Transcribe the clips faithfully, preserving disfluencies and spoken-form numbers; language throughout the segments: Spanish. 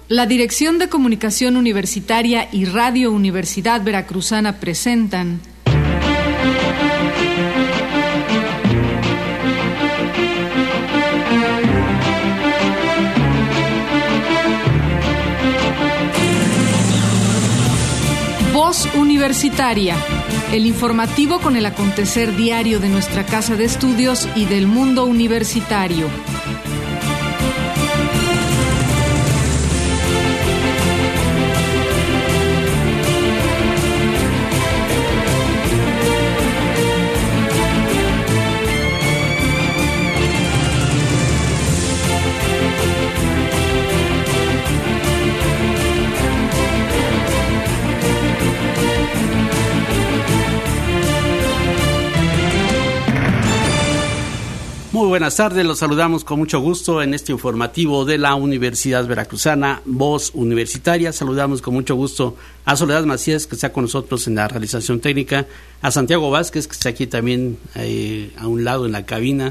la Dirección de Comunicación Universitaria y Radio Universidad Veracruzana presentan Voz Universitaria, el informativo con el acontecer diario de nuestra casa de estudios y del mundo universitario. Muy buenas tardes, los saludamos con mucho gusto en este informativo de la Universidad Veracruzana, Voz Universitaria. Saludamos con mucho gusto a Soledad Macías, que está con nosotros en la realización técnica, a Santiago Vázquez, que está aquí también eh, a un lado en la cabina,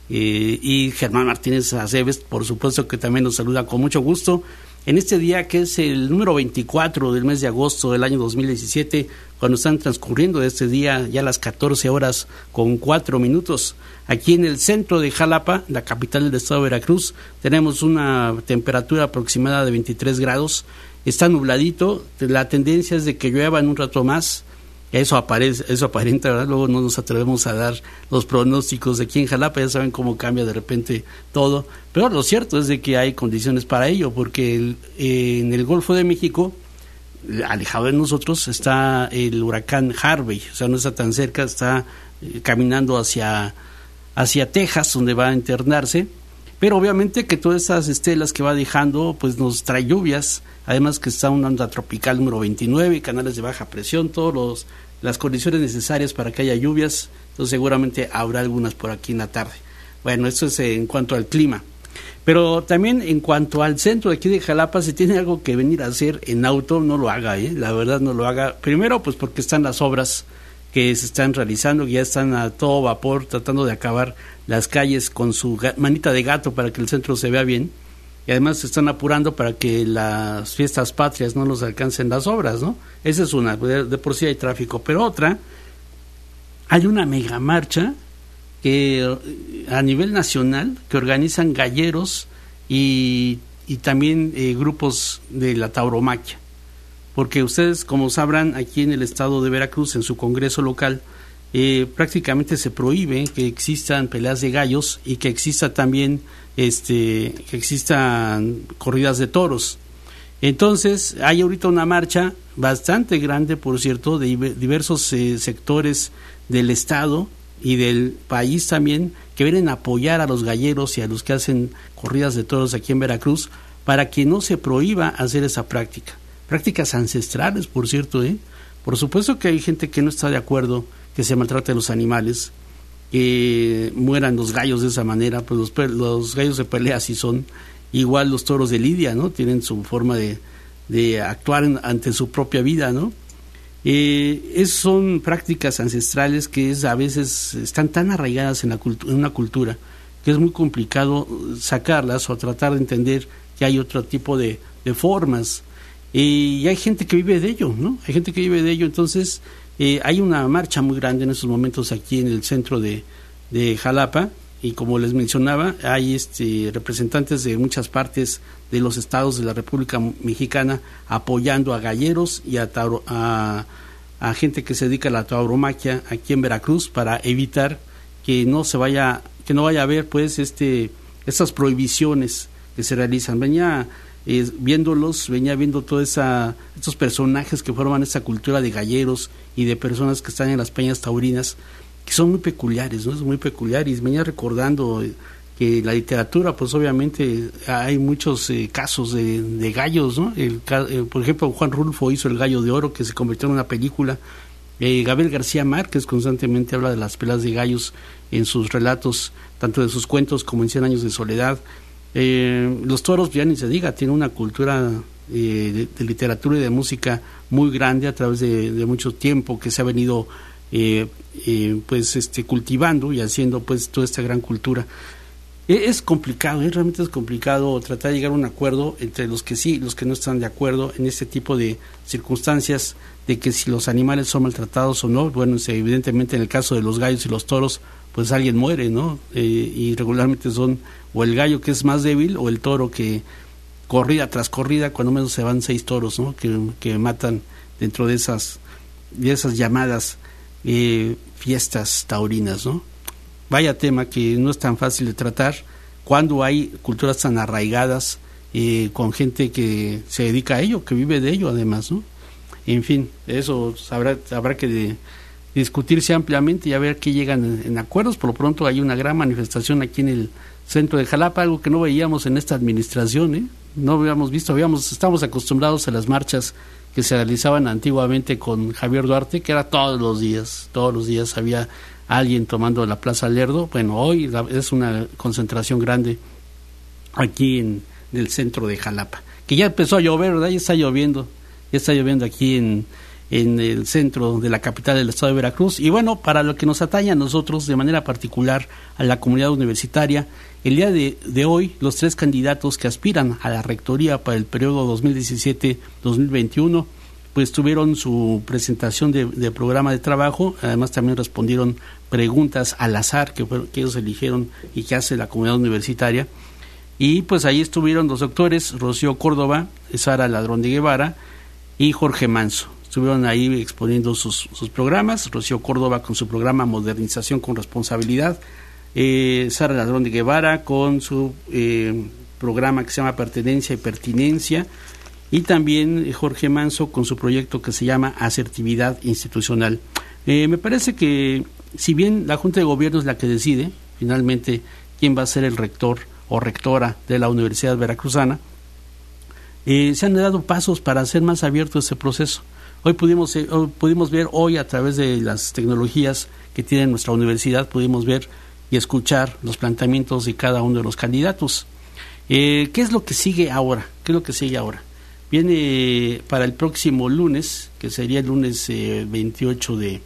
eh, y Germán Martínez Aceves, por supuesto, que también nos saluda con mucho gusto en este día que es el número veinticuatro del mes de agosto del año dos mil diecisiete, cuando están transcurriendo de este día ya las catorce horas con cuatro minutos. Aquí en el centro de Jalapa, la capital del estado de Veracruz, tenemos una temperatura aproximada de veintitrés grados, está nubladito, la tendencia es de que llueva en un rato más. Eso aparece, eso aparenta, ¿verdad? Luego no nos atrevemos a dar los pronósticos de aquí en Jalapa, ya saben cómo cambia de repente todo, pero lo cierto es de que hay condiciones para ello, porque el, eh, en el Golfo de México, alejado de nosotros, está el huracán Harvey, o sea, no está tan cerca, está eh, caminando hacia, hacia Texas, donde va a internarse, pero obviamente que todas esas estelas que va dejando, pues nos trae lluvias, además que está una onda tropical número veintinueve, canales de baja presión, todos los las condiciones necesarias para que haya lluvias, entonces seguramente habrá algunas por aquí en la tarde. Bueno, esto es en cuanto al clima, pero también en cuanto al centro de aquí de Jalapa, si tiene algo que venir a hacer en auto, no lo haga, ¿eh? La verdad no lo haga, primero pues porque están las obras que se están realizando, que ya están a todo vapor tratando de acabar las calles con su manita de gato para que el centro se vea bien, y además se están apurando para que las fiestas patrias no los alcancen las obras, ¿no? Esa es una, de, de por sí hay tráfico, pero otra, hay una mega marcha que a nivel nacional que organizan galleros y, y también eh, grupos de la tauromaquia, porque ustedes, como sabrán, aquí en el estado de Veracruz, en su congreso local, eh, prácticamente se prohíbe que existan peleas de gallos y que exista también este que existan corridas de toros. Entonces hay ahorita una marcha bastante grande, por cierto, de diversos eh, sectores del estado y del país también, que vienen a apoyar a los galleros y a los que hacen corridas de toros aquí en Veracruz, para que no se prohíba hacer esa práctica. Prácticas ancestrales, por cierto, ¿eh? Por supuesto que hay gente que no está de acuerdo que se maltrate a los animales, que mueran los gallos de esa manera, pues los, los gallos de pelea sí son, igual los toros de lidia, ¿no? Tienen su forma de, de actuar en, ante su propia vida, ¿no? Eh, es, son prácticas ancestrales que es, a veces están tan arraigadas en, la cultu- en una cultura que es muy complicado sacarlas o tratar de entender que hay otro tipo de, de formas. Y hay gente que vive de ello, ¿no? Hay gente que vive de ello, entonces eh, hay una marcha muy grande en estos momentos aquí en el centro de, de Jalapa, y como les mencionaba, hay este representantes de muchas partes de los estados de la República Mexicana apoyando a galleros y a, tauro, a, a gente que se dedica a la tauromaquia aquí en Veracruz, para evitar que no se vaya, que no vaya a haber pues este estas prohibiciones que se realizan. Venía Eh, viéndolos, venía viendo todos estos personajes que forman esta cultura de galleros y de personas que están en las peñas taurinas, que son muy peculiares, ¿no? Es muy peculiar, y venía recordando que la literatura, pues obviamente hay muchos eh, casos de, de gallos, ¿no? El, eh, por ejemplo, Juan Rulfo hizo El Gallo de Oro, que se convirtió en una película. eh, Gabriel García Márquez constantemente habla de las peleas de gallos en sus relatos, tanto de sus cuentos como en Cien Años de Soledad. Eh, los toros, ya ni se diga, tienen una cultura eh, de, de literatura y de música muy grande a través de, de mucho tiempo, que se ha venido eh, eh, pues este cultivando y haciendo pues toda esta gran cultura. Es complicado, ¿eh? Realmente es complicado tratar de llegar a un acuerdo entre los que sí y los que no están de acuerdo en este tipo de circunstancias, de que si los animales son maltratados o no. Bueno, evidentemente en el caso de los gallos y los toros, pues alguien muere, ¿no? Eh, y regularmente son o el gallo que es más débil o el toro que corrida tras corrida, cuando menos se van seis toros, ¿no? Que, que matan dentro de esas, de esas llamadas eh, fiestas taurinas, ¿no? Vaya tema que no es tan fácil de tratar cuando hay culturas tan arraigadas, eh, con gente que se dedica a ello, que vive de ello además, ¿no? En fin, eso habrá, habrá que de, discutirse ampliamente y a ver qué llegan en, en acuerdos. Por lo pronto hay una gran manifestación aquí en el centro de Jalapa, algo que no veíamos en esta administración, ¿eh? No habíamos visto, habíamos, estamos acostumbrados a las marchas que se realizaban antiguamente con Javier Duarte, que era todos los días, todos los días había alguien tomando la Plaza Lerdo. Bueno, hoy es una concentración grande aquí en, en el centro de Jalapa, que ya empezó a llover, ¿verdad? Ya está lloviendo, ya está lloviendo aquí en, en el centro de la capital del estado de Veracruz. Y bueno, para lo que nos atañe a nosotros, de manera particular a la comunidad universitaria, el día de, de hoy, los tres candidatos que aspiran a la rectoría para el periodo dos mil diecisiete a dos mil veintiuno, pues tuvieron su presentación de, de programa de trabajo. Además también respondieron preguntas al azar que, que ellos eligieron y que hace la comunidad universitaria. Y pues ahí estuvieron los doctores Rocío Córdoba, Sara Ladrón de Guevara y Jorge Manso. Estuvieron ahí exponiendo sus, sus programas. Rocío Córdoba con su programa Modernización con Responsabilidad, eh, Sara Ladrón de Guevara con su eh, programa que se llama Pertenencia y Pertinencia, y también Jorge Manso con su proyecto que se llama Asertividad Institucional. Eh, me parece que si bien la Junta de Gobierno es la que decide finalmente quién va a ser el rector o rectora de la Universidad Veracruzana, eh, se han dado pasos para hacer más abierto ese proceso. Hoy pudimos, eh, hoy pudimos ver, hoy a través de las tecnologías que tiene nuestra universidad, pudimos ver y escuchar los planteamientos de cada uno de los candidatos. Eh, ¿Qué es lo que sigue ahora? ¿Qué es lo que sigue ahora? Viene para el próximo lunes, que sería el lunes eh, veintiocho de,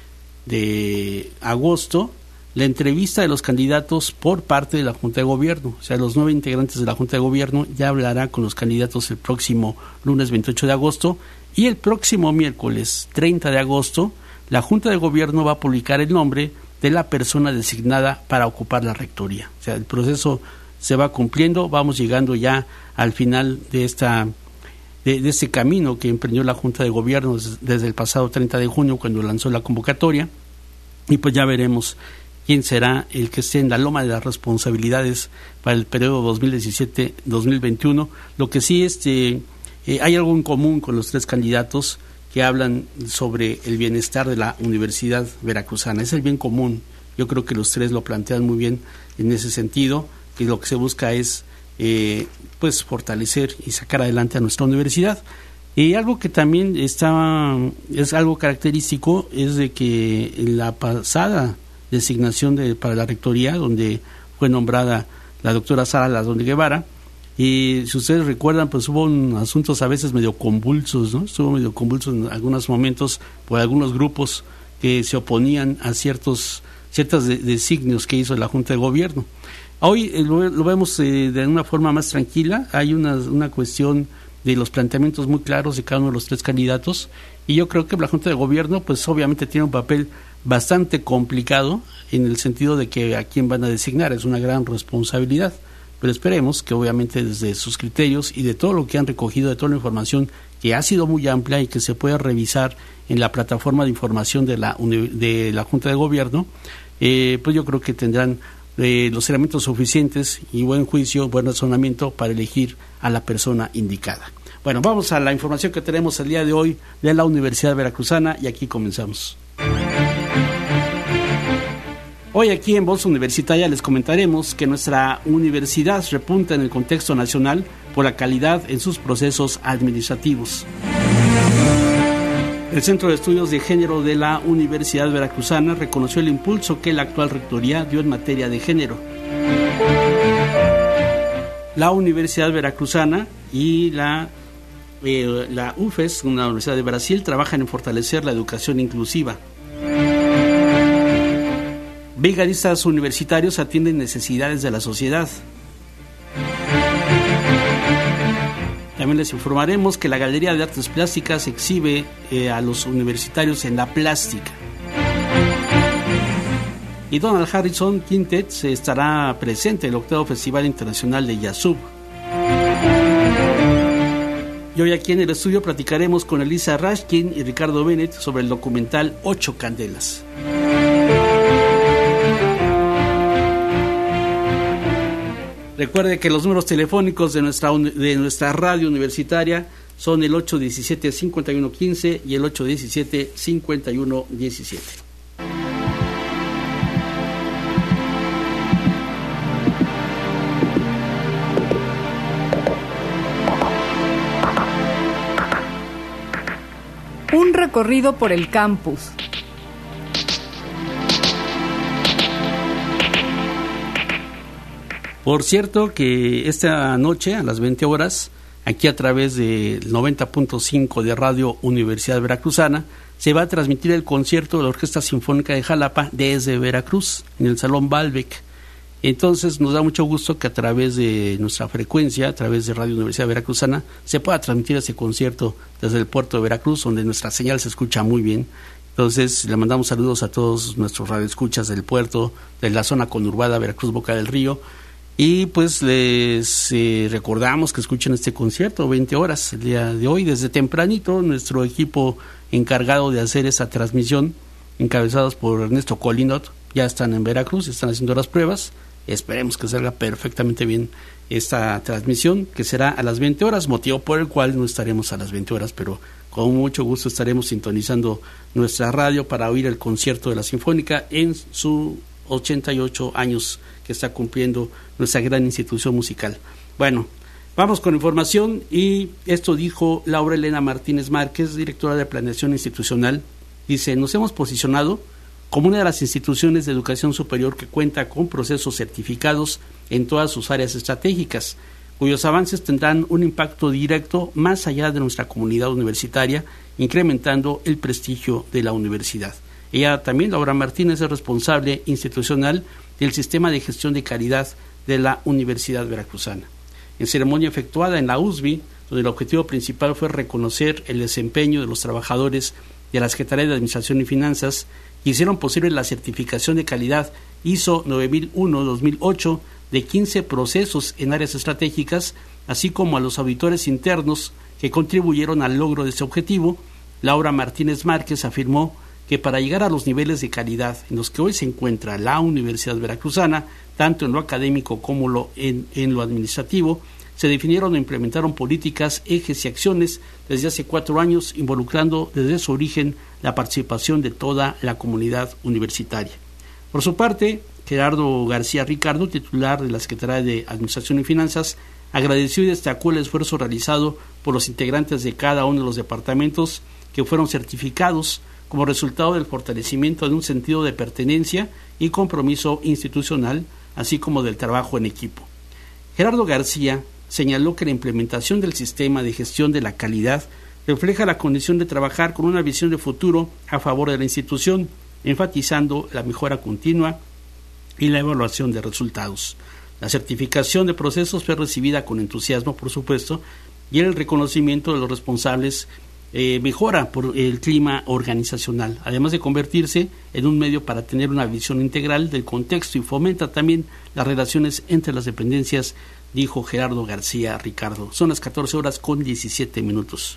de agosto, la entrevista de los candidatos por parte de la Junta de Gobierno. O sea, los nueve integrantes de la Junta de Gobierno ya hablarán con los candidatos el próximo lunes veintiocho de agosto, y el próximo miércoles treinta de agosto la Junta de Gobierno va a publicar el nombre de la persona designada para ocupar la rectoría. O sea, el proceso se va cumpliendo, vamos llegando ya al final de esta de, de este camino que emprendió la Junta de Gobierno desde, desde el pasado treinta de junio, cuando lanzó la convocatoria, y pues ya veremos quién será el que esté en la loma de las responsabilidades para el periodo dos mil diecisiete a dos mil veintiuno. Lo que sí, este, eh, hay algo en común con los tres candidatos que hablan sobre el bienestar de la Universidad Veracruzana. Es el bien común. Yo creo que los tres lo plantean muy bien en ese sentido, que lo que se busca es eh, pues fortalecer y sacar adelante a nuestra universidad. Y algo que también está es algo característico es de que en la pasada designación de, para la rectoría, donde fue nombrada la doctora Sara Ladrón de Guevara, y si ustedes recuerdan, pues hubo un, asuntos a veces medio convulsos, ¿no? Estuvo medio convulso en algunos momentos por algunos grupos que se oponían a ciertos ciertos de, designios que hizo la Junta de Gobierno. Hoy eh, lo, lo vemos eh, de una forma más tranquila. Hay una, una cuestión de los planteamientos muy claros de cada uno de los tres candidatos, y yo creo que la Junta de Gobierno pues obviamente tiene un papel bastante complicado en el sentido de que a quién van a designar, es una gran responsabilidad, pero esperemos que obviamente desde sus criterios y de todo lo que han recogido, de toda la información que ha sido muy amplia y que se puede revisar en la plataforma de información de la, de la Junta de Gobierno, eh, pues yo creo que tendrán eh, los elementos suficientes y buen juicio, buen razonamiento para elegir a la persona indicada. Bueno, vamos a la información que tenemos el día de hoy de la Universidad Veracruzana, y aquí comenzamos. Hoy aquí en Voz Universitaria les comentaremos que nuestra universidad repunta en el contexto nacional por la calidad en sus procesos administrativos. El Centro de Estudios de Género de la Universidad Veracruzana reconoció el impulso que la actual rectoría dio en materia de género. La Universidad Veracruzana y la, eh, la U F E S, una universidad de Brasil, trabajan en fortalecer la educación inclusiva. Brigadistas universitarios atienden necesidades de la sociedad. También les informaremos que la Galería de Artes Plásticas exhibe eh, a los universitarios en la plástica. Y Donald Harrison Quintet se estará presente en el octavo Festival Internacional de Yazub. Y hoy aquí en el estudio platicaremos con Elisa Rashkin y Ricardo Bennett sobre el documental Ocho Candelas. Recuerde que los números telefónicos de nuestra, de nuestra radio universitaria son el ocho uno siete, cinco uno uno cinco y el ocho uno siete, cinco uno uno siete. Un recorrido por el campus. Por cierto que esta noche a las veinte horas, aquí a través del noventa punto cinco de Radio Universidad Veracruzana, se va a transmitir el concierto de la Orquesta Sinfónica de Jalapa desde Veracruz, en el Salón Balbec. Entonces nos da mucho gusto que a través de nuestra frecuencia, a través de Radio Universidad Veracruzana, se pueda transmitir ese concierto desde el puerto de Veracruz, donde nuestra señal se escucha muy bien. Entonces le mandamos saludos a todos nuestros radioescuchas del puerto, de la zona conurbada Veracruz Boca del Río. Y pues les eh, recordamos que escuchen este concierto, veinte horas, el día de hoy, desde tempranito. Nuestro equipo encargado de hacer esa transmisión, encabezados por Ernesto Colinot, ya están en Veracruz, están haciendo las pruebas. Esperemos que salga perfectamente bien esta transmisión, que será a las veinte horas, motivo por el cual no estaremos a las veinte horas, pero con mucho gusto estaremos sintonizando nuestra radio para oír el concierto de la Sinfónica en sus ochenta y ocho años que está cumpliendo nuestra gran institución musical. Bueno, vamos con información, y esto dijo Laura Elena Martínez Márquez, directora de Planeación Institucional. Dice: nos hemos posicionado como una de las instituciones de educación superior que cuenta con procesos certificados en todas sus áreas estratégicas, cuyos avances tendrán un impacto directo más allá de nuestra comunidad universitaria, incrementando el prestigio de la universidad. Ella también, Laura Martínez, es responsable institucional del Sistema de Gestión de Calidad de la Universidad Veracruzana. En ceremonia efectuada en la U S B I, donde el objetivo principal fue reconocer el desempeño de los trabajadores de la Secretaría de Administración y Finanzas, que hicieron posible la certificación de calidad I S O nueve mil uno dos mil ocho de quince procesos en áreas estratégicas, así como a los auditores internos que contribuyeron al logro de este objetivo. Laura Martínez Márquez afirmó que para llegar a los niveles de calidad en los que hoy se encuentra la Universidad Veracruzana, tanto en lo académico como lo en, en lo administrativo, se definieron e implementaron políticas, ejes y acciones desde hace cuatro años, involucrando desde su origen la participación de toda la comunidad universitaria. Por su parte, Gerardo García Ricardo, titular de la Secretaría de Administración y Finanzas, agradeció y destacó el esfuerzo realizado por los integrantes de cada uno de los departamentos que fueron certificados como resultado del fortalecimiento de un sentido de pertenencia y compromiso institucional, así como del trabajo en equipo. Gerardo García señaló que la implementación del sistema de gestión de la calidad refleja la condición de trabajar con una visión de futuro a favor de la institución, enfatizando la mejora continua y la evaluación de resultados. La certificación de procesos fue recibida con entusiasmo, por supuesto, y el reconocimiento de los responsables eh, mejora por el clima organizacional, además de convertirse en un medio para tener una visión integral del contexto, y fomenta también las relaciones entre las dependencias, dijo Gerardo García Ricardo. Son las catorce horas con diecisiete minutos.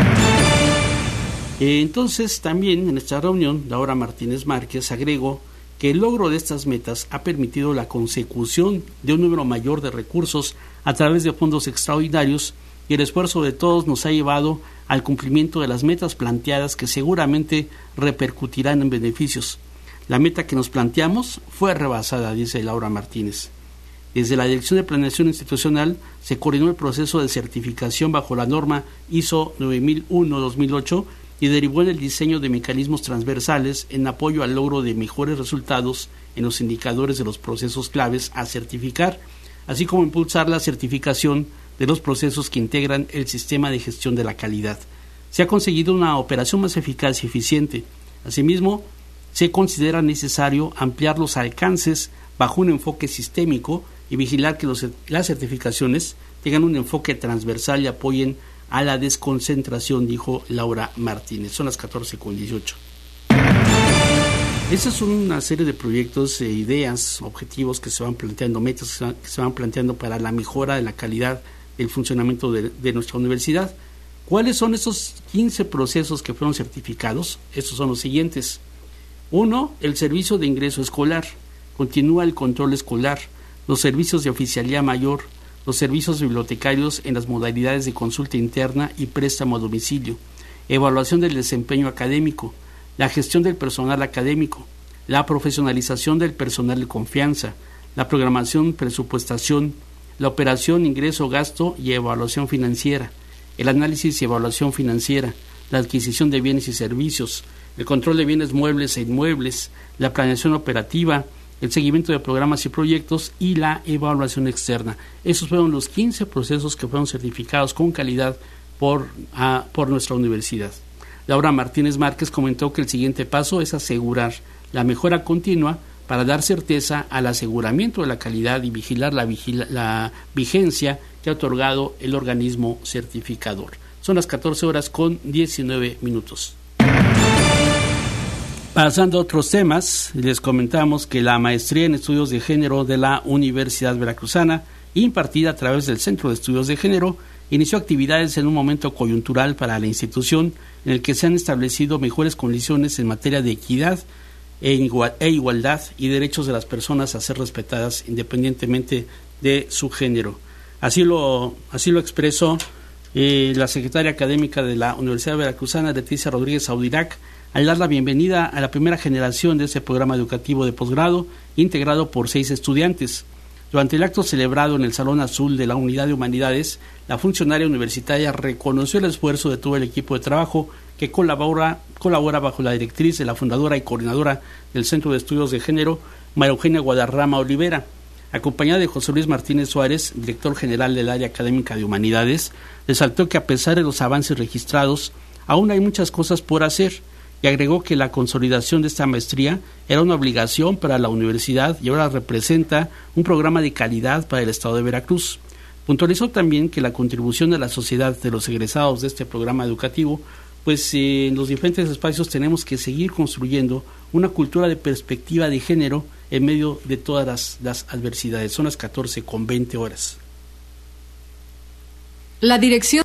Entonces, también en esta reunión, Laura Martínez Márquez agregó que el logro de estas metas ha permitido la consecución de un número mayor de recursos a través de fondos extraordinarios, y el esfuerzo de todos nos ha llevado al cumplimiento de las metas planteadas, que seguramente repercutirán en beneficios. La meta que nos planteamos fue rebasada, dice Laura Martínez. Desde la Dirección de Planeación Institucional se coordinó el proceso de certificación bajo la norma I S O nueve mil uno dos mil ocho y derivó en el diseño de mecanismos transversales en apoyo al logro de mejores resultados en los indicadores de los procesos claves a certificar, así como impulsar la certificación de los procesos que integran el sistema de gestión de la calidad. Se ha conseguido una operación más eficaz y eficiente. Asimismo, se considera necesario ampliar los alcances bajo un enfoque sistémico y vigilar que los, las certificaciones tengan un enfoque transversal y apoyen a la desconcentración, dijo Laura Martínez. Son las catorce con dieciocho. Esas son una serie de proyectos, e ideas, objetivos que se van planteando, metas que se van, que se van planteando para la mejora de la calidad del funcionamiento de, de nuestra universidad. ¿Cuáles son esos quince procesos que fueron certificados? Estos son los siguientes. Uno, el servicio de ingreso escolar. Continúa el control escolar, los servicios de oficialía mayor, los servicios bibliotecarios en las modalidades de consulta interna y préstamo a domicilio, evaluación del desempeño académico, la gestión del personal académico, la profesionalización del personal de confianza, la programación, presupuestación, la operación, ingreso, gasto y evaluación financiera, el análisis y evaluación financiera, la adquisición de bienes y servicios, el control de bienes muebles e inmuebles, la planeación operativa, el seguimiento de programas y proyectos y la evaluación externa. Esos fueron los quince procesos que fueron certificados con calidad por, a, por nuestra universidad. Laura Martínez Márquez comentó que el siguiente paso es asegurar la mejora continua para dar certeza al aseguramiento de la calidad y vigilar la, vigila, la vigencia que ha otorgado el organismo certificador. Son las catorce horas con diecinueve minutos. Pasando a otros temas, les comentamos que la maestría en estudios de género de la Universidad Veracruzana, impartida a través del Centro de Estudios de Género, inició actividades en un momento coyuntural para la institución en el que se han establecido mejores condiciones en materia de equidad e igualdad y derechos de las personas a ser respetadas independientemente de su género. Así lo, así lo expresó eh, la secretaria académica de la Universidad Veracruzana, Leticia Rodríguez Audirac, al dar la bienvenida a la primera generación de este programa educativo de posgrado, integrado por seis estudiantes. Durante el acto celebrado en el Salón Azul de la Unidad de Humanidades, la funcionaria universitaria reconoció el esfuerzo de todo el equipo de trabajo que colabora, colabora bajo la directriz de la fundadora y coordinadora del Centro de Estudios de Género, María Eugenia Guadarrama Olivera. Acompañada de José Luis Martínez Suárez, director general del área académica de Humanidades, resaltó que a pesar de los avances registrados, aún hay muchas cosas por hacer, y agregó que la consolidación de esta maestría era una obligación para la universidad y ahora representa un programa de calidad para el estado de Veracruz. Puntualizó también que la contribución de la sociedad de los egresados de este programa educativo, pues eh, en los diferentes espacios tenemos que seguir construyendo una cultura de perspectiva de género en medio de todas las, las adversidades. Son las catorce con veinte horas. La dirección.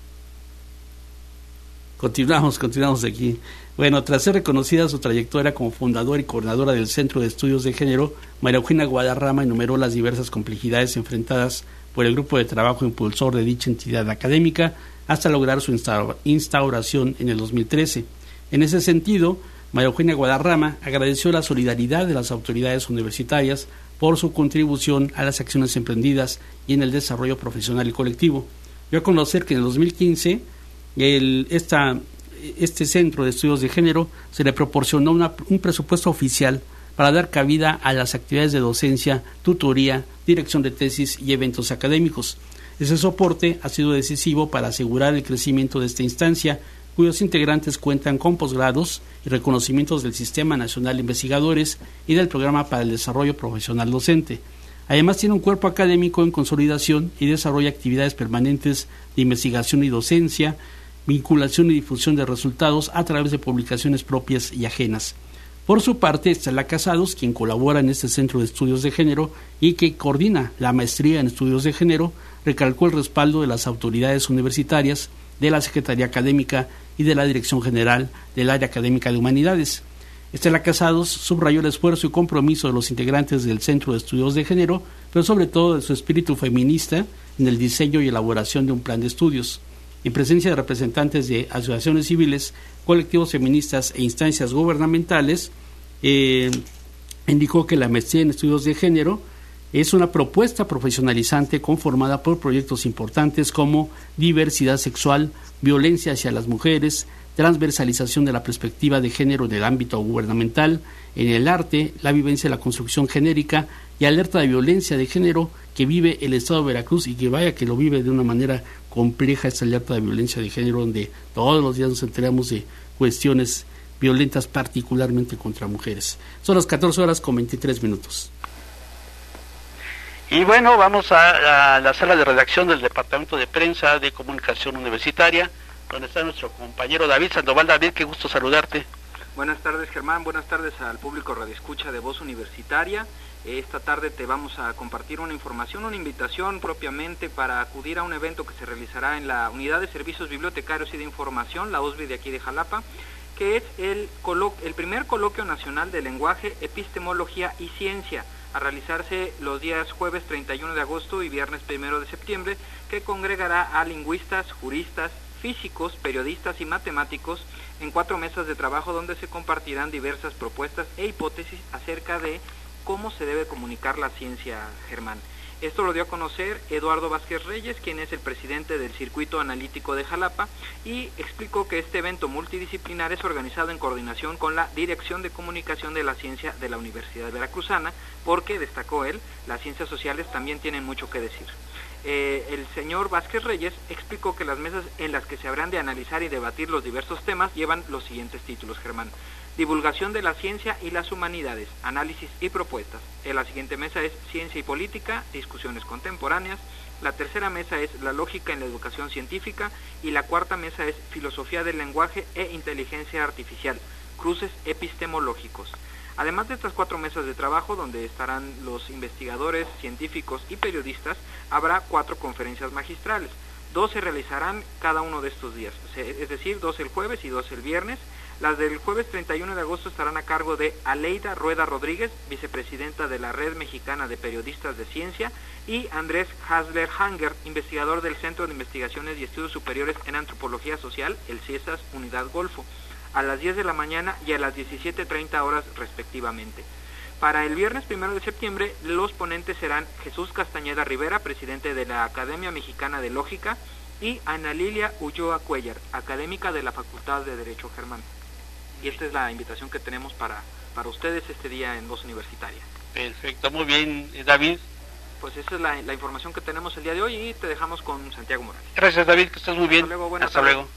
Continuamos, continuamos aquí. Bueno, tras ser reconocida su trayectoria como fundadora y coordinadora del Centro de Estudios de Género, María Eugenia Guadarrama enumeró las diversas complejidades enfrentadas por el grupo de trabajo impulsor de dicha entidad académica hasta lograr su instauración en el dos mil trece. En ese sentido, María Eugenia Guadarrama agradeció la solidaridad de las autoridades universitarias por su contribución a las acciones emprendidas y en el desarrollo profesional y colectivo. Dio a conocer que en el dos mil quince el, esta... este Centro de Estudios de Género se le proporcionó una, un presupuesto oficial para dar cabida a las actividades de docencia, tutoría, dirección de tesis y eventos académicos. Ese soporte ha sido decisivo para asegurar el crecimiento de esta instancia, cuyos integrantes cuentan con posgrados y reconocimientos del Sistema Nacional de Investigadores y del Programa para el Desarrollo Profesional Docente. Además, tiene un cuerpo académico en consolidación y desarrolla actividades permanentes de investigación y docencia, vinculación y difusión de resultados a través de publicaciones propias y ajenas. Por su parte, Estela Casados, quien colabora en este Centro de Estudios de Género y que coordina la maestría en Estudios de Género, recalcó el respaldo de las autoridades universitarias, de la Secretaría Académica y de la Dirección General del Área Académica de Humanidades. Estela Casados subrayó el esfuerzo y compromiso de los integrantes del Centro de Estudios de Género, pero sobre todo de su espíritu feminista en el diseño y elaboración de un plan de estudios. En presencia de representantes de asociaciones civiles, colectivos feministas e instancias gubernamentales, eh, indicó que la maestría en estudios de género es una propuesta profesionalizante conformada por proyectos importantes como diversidad sexual, violencia hacia las mujeres, transversalización de la perspectiva de género en el ámbito gubernamental, en el arte, la vivencia de la construcción genérica y alerta de violencia de género que vive el Estado de Veracruz y que vaya que lo vive de una manera compleja esta alerta de violencia de género, donde todos los días nos enteramos de cuestiones violentas particularmente contra mujeres. Son las catorce horas con veintitrés minutos. Y bueno, vamos a, a la sala de redacción del Departamento de Prensa de Comunicación Universitaria, donde está nuestro compañero David Sandoval. David, qué gusto saludarte. Buenas tardes, Germán, buenas tardes al público radioescucha de Voz Universitaria. Esta tarde te vamos a compartir una información, una invitación propiamente para acudir a un evento que se realizará en la Unidad de Servicios Bibliotecarios y de Información, la U S B I de aquí de Jalapa, que es el, colo- el primer coloquio nacional de lenguaje, epistemología y ciencia, a realizarse los días jueves treinta y uno de agosto y viernes primero de septiembre, que congregará a lingüistas, juristas, físicos, periodistas y matemáticos en cuatro mesas de trabajo donde se compartirán diversas propuestas e hipótesis acerca de cómo se debe comunicar la ciencia, Germán. Esto lo dio a conocer Eduardo Vázquez Reyes, quien es el presidente del Circuito Analítico de Jalapa, y explicó que este evento multidisciplinar es organizado en coordinación con la Dirección de Comunicación de la Ciencia de la Universidad Veracruzana, porque, destacó él, las ciencias sociales también tienen mucho que decir. Eh, el señor Vázquez Reyes explicó que las mesas en las que se habrán de analizar y debatir los diversos temas llevan los siguientes títulos, Germán. Divulgación de la ciencia y las humanidades, análisis y propuestas. En la siguiente mesa es Ciencia y Política, discusiones contemporáneas. La tercera mesa es La lógica en la educación científica. Y la cuarta mesa es Filosofía del lenguaje e inteligencia artificial, cruces epistemológicos. Además de estas cuatro mesas de trabajo, donde estarán los investigadores, científicos y periodistas, habrá cuatro conferencias magistrales. Dos se realizarán cada uno de estos días, es decir, dos el jueves y dos el viernes. Las del jueves treinta y uno de agosto estarán a cargo de Aleida Rueda Rodríguez, vicepresidenta de la Red Mexicana de Periodistas de Ciencia, y Andrés Hasler Hanger, investigador del Centro de Investigaciones y Estudios Superiores en Antropología Social, el CIESAS Unidad Golfo, a las diez de la mañana y a las diecisiete treinta horas respectivamente. Para el viernes primero de septiembre, los ponentes serán Jesús Castañeda Rivera, presidente de la Academia Mexicana de Lógica, y Ana Lilia Ulloa Cuellar, académica de la Facultad de Derecho, Germán. Y esta es la invitación que tenemos para, para ustedes este día en Voz Universitaria. Perfecto, muy bien, David. Pues esa es la, la información que tenemos el día de hoy y te dejamos con Santiago Morales. Gracias, David, que estás muy bien. Hasta luego, buenas Hasta tardes. luego.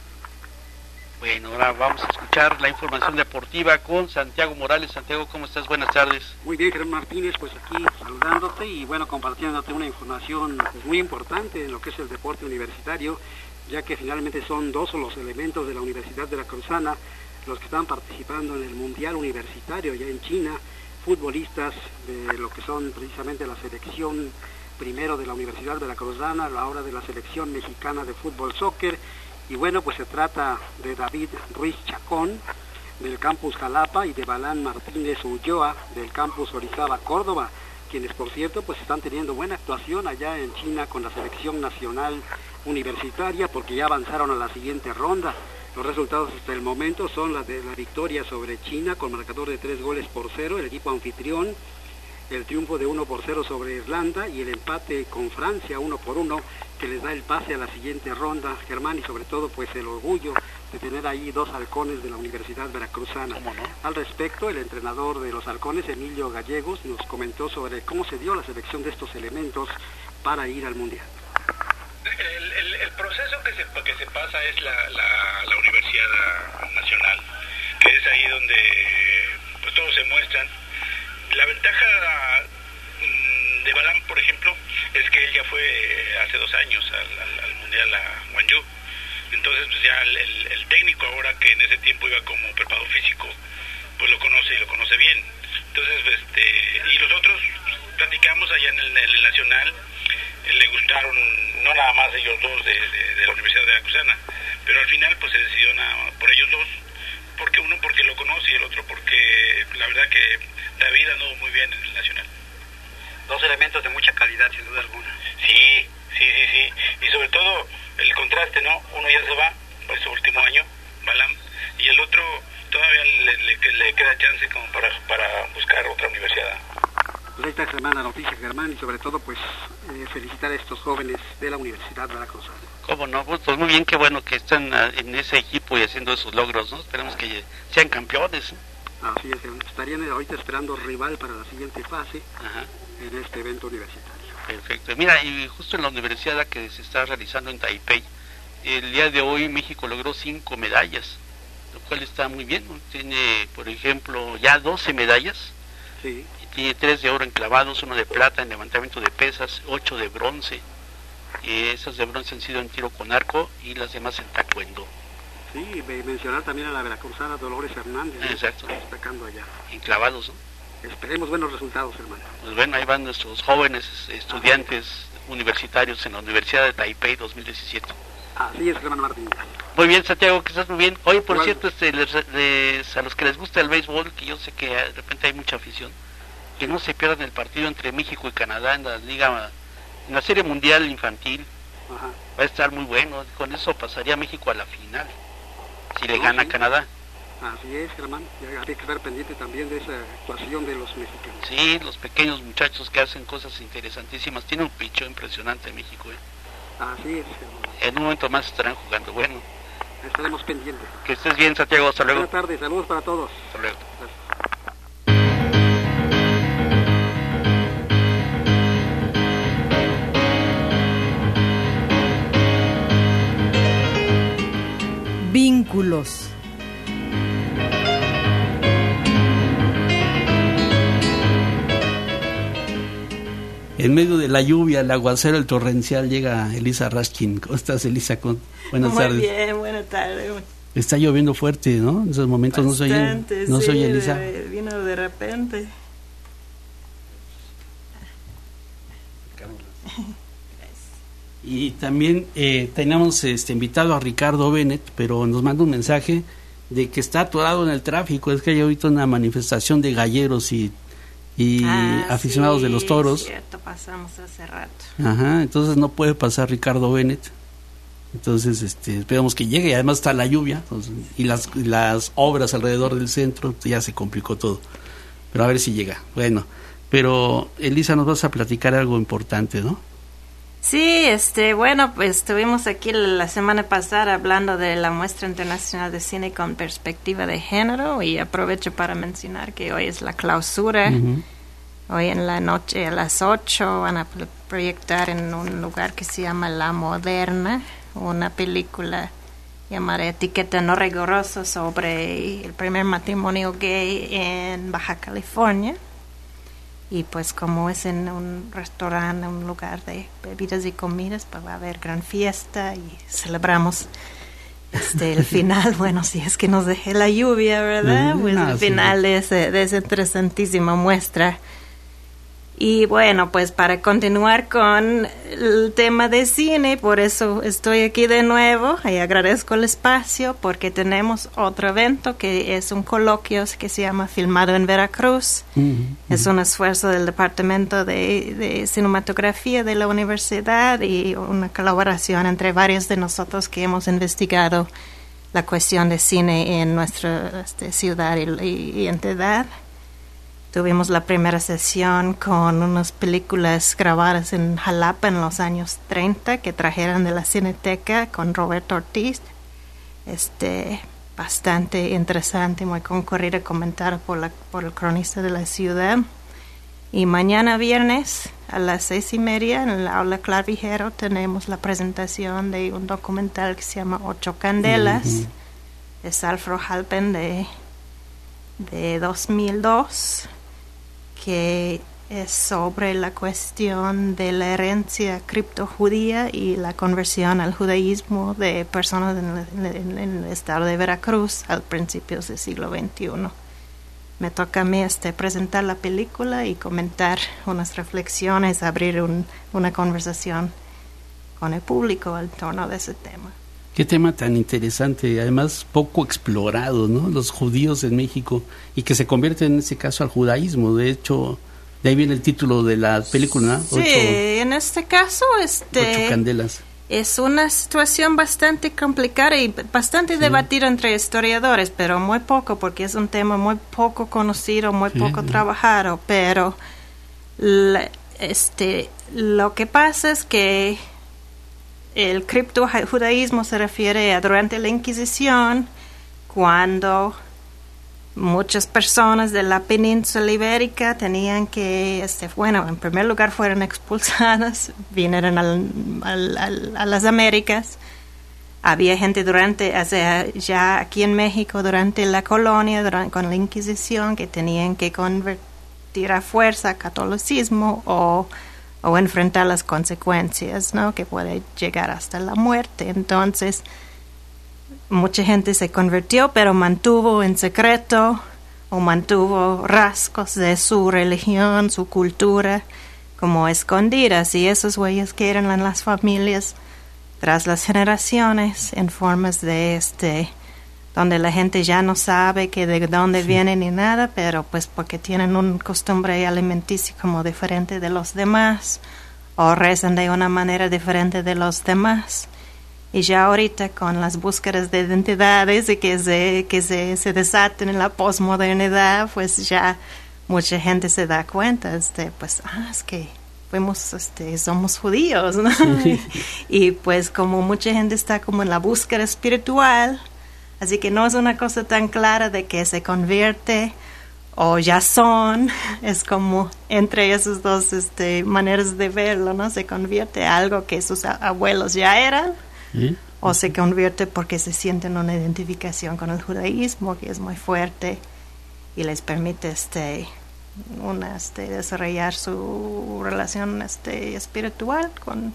Bueno, ahora vamos a escuchar la información deportiva con Santiago Morales. Santiago, ¿cómo estás? Buenas tardes. Muy bien, Germán Martínez, pues aquí saludándote y bueno, compartiéndote una información pues, muy importante en lo que es el deporte universitario, ya que finalmente son dos los elementos de la Universidad Veracruzana los que están participando en el Mundial Universitario ya en China, futbolistas de lo que son precisamente la selección primero de la Universidad Veracruzana, a la hora de la selección mexicana de fútbol soccer, y bueno, pues se trata de David Ruiz Chacón, del campus Jalapa, y de Balán Martínez Ulloa, del campus Orizaba, Córdoba, quienes por cierto pues están teniendo buena actuación allá en China con la selección nacional universitaria, porque ya avanzaron a la siguiente ronda. Los resultados hasta el momento son la de la victoria sobre China con marcador de tres goles por cero, el equipo anfitrión, el triunfo de uno por cero sobre Irlanda y el empate con Francia uno por uno, que les da el pase a la siguiente ronda, Germán, y sobre todo pues el orgullo de tener ahí dos halcones de la Universidad Veracruzana. ¿Cómo no? Al respecto, el entrenador de los halcones, Emilio Gallegos, nos comentó sobre cómo se dio la selección de estos elementos para ir al Mundial. El, el, el proceso que se, que se pasa es la, la, la Universidad Nacional, que es ahí donde pues, todos se muestran. La ventaja mmm, de Balán, por ejemplo, es que él ya fue hace dos años al, al, al Mundial a Guangzhou. Entonces pues ya el, el, el técnico ahora, que en ese tiempo iba como preparador físico, pues lo conoce y lo conoce bien. Entonces, este, y los otros platicamos allá en el, en el Nacional, le gustaron no nada más ellos dos de, de, de la Universidad Veracruzana, pero al final pues se decidió nada por ellos dos, porque uno porque lo conoce y el otro porque la verdad que David anduvo muy bien en el Nacional. Dos elementos de mucha calidad, sin duda alguna. Sí, sí, sí, sí, y sobre todo el contraste, ¿no? Uno ya se va por su último año, Balam, y el otro todavía le, le, le queda chance como para, para buscar otra universidad. Pues ahí está, Germán, la noticia, Germán, y sobre todo pues eh, felicitar a estos jóvenes de la Universidad Veracruzana. ¿Cómo no? Pues, pues muy bien, qué bueno que están uh, en ese equipo y haciendo esos logros, ¿no? Esperemos que sean campeones. Así es, estarían ahorita esperando rival para la siguiente fase. Ajá. En este evento universitario. Perfecto. Mira, y justo en la universidad que se está realizando en Taipei, el día de hoy México logró cinco medallas, lo cual está muy bien, ¿no? Tiene, por ejemplo, ya doce medallas. Sí. Tiene tres de oro en clavados, uno de plata en levantamiento de pesas, ocho de bronce. Eh, esas de bronce han sido en tiro con arco y las demás en taekwondo. Sí, y mencionar también a la veracruzana Dolores Hernández. Exacto. ¿no? Destacando allá. En clavados, ¿no? Esperemos buenos resultados, hermano. Pues bueno, ahí van nuestros jóvenes estudiantes Ajá. universitarios en la Universidad de Taipei dos mil diecisiete. Así es, hermano Martín. Muy bien, Santiago, que estás muy bien. Oye, por Igual. cierto, este, les, les, a los que les gusta el béisbol, que yo sé que de repente hay mucha afición, que no se pierdan el partido entre México y Canadá en la liga, en la Serie Mundial Infantil. Ajá. Va a estar muy bueno. Con eso pasaría México a la final, si le No, gana sí. Canadá. Así es, hermano. Ya hay que estar pendiente también de esa actuación de los mexicanos. Sí, los pequeños muchachos que hacen cosas interesantísimas. Tiene un picho impresionante México, ¿eh? Así es, hermano. En un momento más estarán jugando. Bueno, Estaremos pendientes. que estés bien, Santiago. Hasta luego. Buenas tardes, saludos para todos. Hasta luego. Gracias. Vínculos. En medio de la lluvia, el aguacero, el torrencial, llega Elisa Raskin. ¿Cómo estás, Elisa? Con... Buenas Muy tardes. Muy bien, buenas tardes. Está lloviendo fuerte, ¿no? En esos momentos Bastante, no se oye, no sí, se oye, Elisa. De, vino de repente. Y también eh, tenemos este invitado a Ricardo Bennett, pero nos manda un mensaje de que está atorado en el tráfico. Es que hay ahorita una manifestación de galleros y y ah, aficionados sí, de los toros. Cierto, pasamos hace rato. Ajá, entonces no puede pasar Ricardo Bennett. Entonces, este, esperamos que llegue. Y además está la lluvia, entonces, y las las obras alrededor del centro, ya se complicó todo. Pero a ver si llega. Bueno, pero Elisa, nos vas a platicar algo importante, ¿no? Sí, este, bueno, pues estuvimos aquí la semana pasada hablando de la Muestra Internacional de Cine con Perspectiva de Género, y aprovecho para mencionar que hoy es la clausura. Uh-huh. Hoy en la noche a las ocho van a proyectar en un lugar que se llama La Moderna una película llamada Etiqueta no rigurosa sobre el primer matrimonio gay en Baja California. Y pues como es en un restaurante, un lugar de bebidas y comidas, pues va a haber gran fiesta y celebramos este el final. Bueno, si es que nos deje la lluvia, ¿verdad? Pues no, el final sí. de, ese, de esa interesantísima muestra. Y bueno, pues para continuar con el tema de cine, por eso estoy aquí de nuevo y agradezco el espacio porque tenemos otro evento que es un coloquio que se llama Filmado en Veracruz. Uh-huh. Es un esfuerzo del Departamento de, de Cinematografía de la universidad y una colaboración entre varios de nosotros que hemos investigado la cuestión de cine en nuestra este, ciudad y, y, y entidad. Tuvimos la primera sesión con unas películas grabadas en Jalapa en los años treinta que trajeron de la Cineteca con Roberto Ortiz. Este, bastante interesante, muy concurrido, comentado por, la, por el cronista de la ciudad. Y mañana viernes a las seis y media en la aula Clavijero tenemos la presentación de un documental que se llama Ocho Candelas, uh-huh. de Salfro Halpen de, de dos mil dos, que es sobre la cuestión de la herencia criptojudía y la conversión al judaísmo de personas en el, en el estado de Veracruz al principios del siglo veintiuno. Me toca a mí este, presentar la película y comentar unas reflexiones, abrir un, una conversación con el público en torno de ese tema. Qué tema tan interesante, además poco explorado, ¿no? Los judíos en México, y que se convierte en ese caso al judaísmo. De hecho, de ahí viene el título de la película, ¿no? Sí, ocho, en este caso, este, ocho candelas. Es una situación bastante complicada y bastante sí. debatida entre historiadores, pero muy poco, porque es un tema muy poco conocido, muy sí, poco sí. trabajado. Pero la, este, lo que pasa es que el criptojudaísmo se refiere a durante la Inquisición, cuando muchas personas de la península ibérica tenían que, este, bueno, en primer lugar fueron expulsadas, vinieron al, al, al, a las Américas, había gente durante, o sea, ya aquí en México durante la colonia, durante, con la Inquisición, que tenían que convertir a fuerza al catolicismo o, o enfrentar las consecuencias, ¿no? Que puede llegar hasta la muerte. Entonces, mucha gente se convirtió, pero mantuvo en secreto o mantuvo rasgos de su religión, su cultura, como escondidas, y esos huellas quedan en las familias tras las generaciones en formas de este, donde la gente ya no sabe que de dónde sí. viene ni nada, pero pues porque tienen un costumbre alimenticia como diferente de los demás, o rezan de una manera diferente de los demás. Y ya ahorita con las búsquedas de identidades y que se, que se, se desaten en la posmodernidad, pues ya mucha gente se da cuenta, este, pues, ah, es que fuimos, este, somos judíos, ¿no? Sí. Y pues como mucha gente está como en la búsqueda espiritual, así que no es una cosa tan clara de que se convierte o ya son, es como entre esas dos este, maneras de verlo, ¿no? Se convierte a algo que sus abuelos ya eran, ¿sí? O se convierte porque se sienten una identificación con el judaísmo que es muy fuerte y les permite este una este desarrollar su relación este espiritual con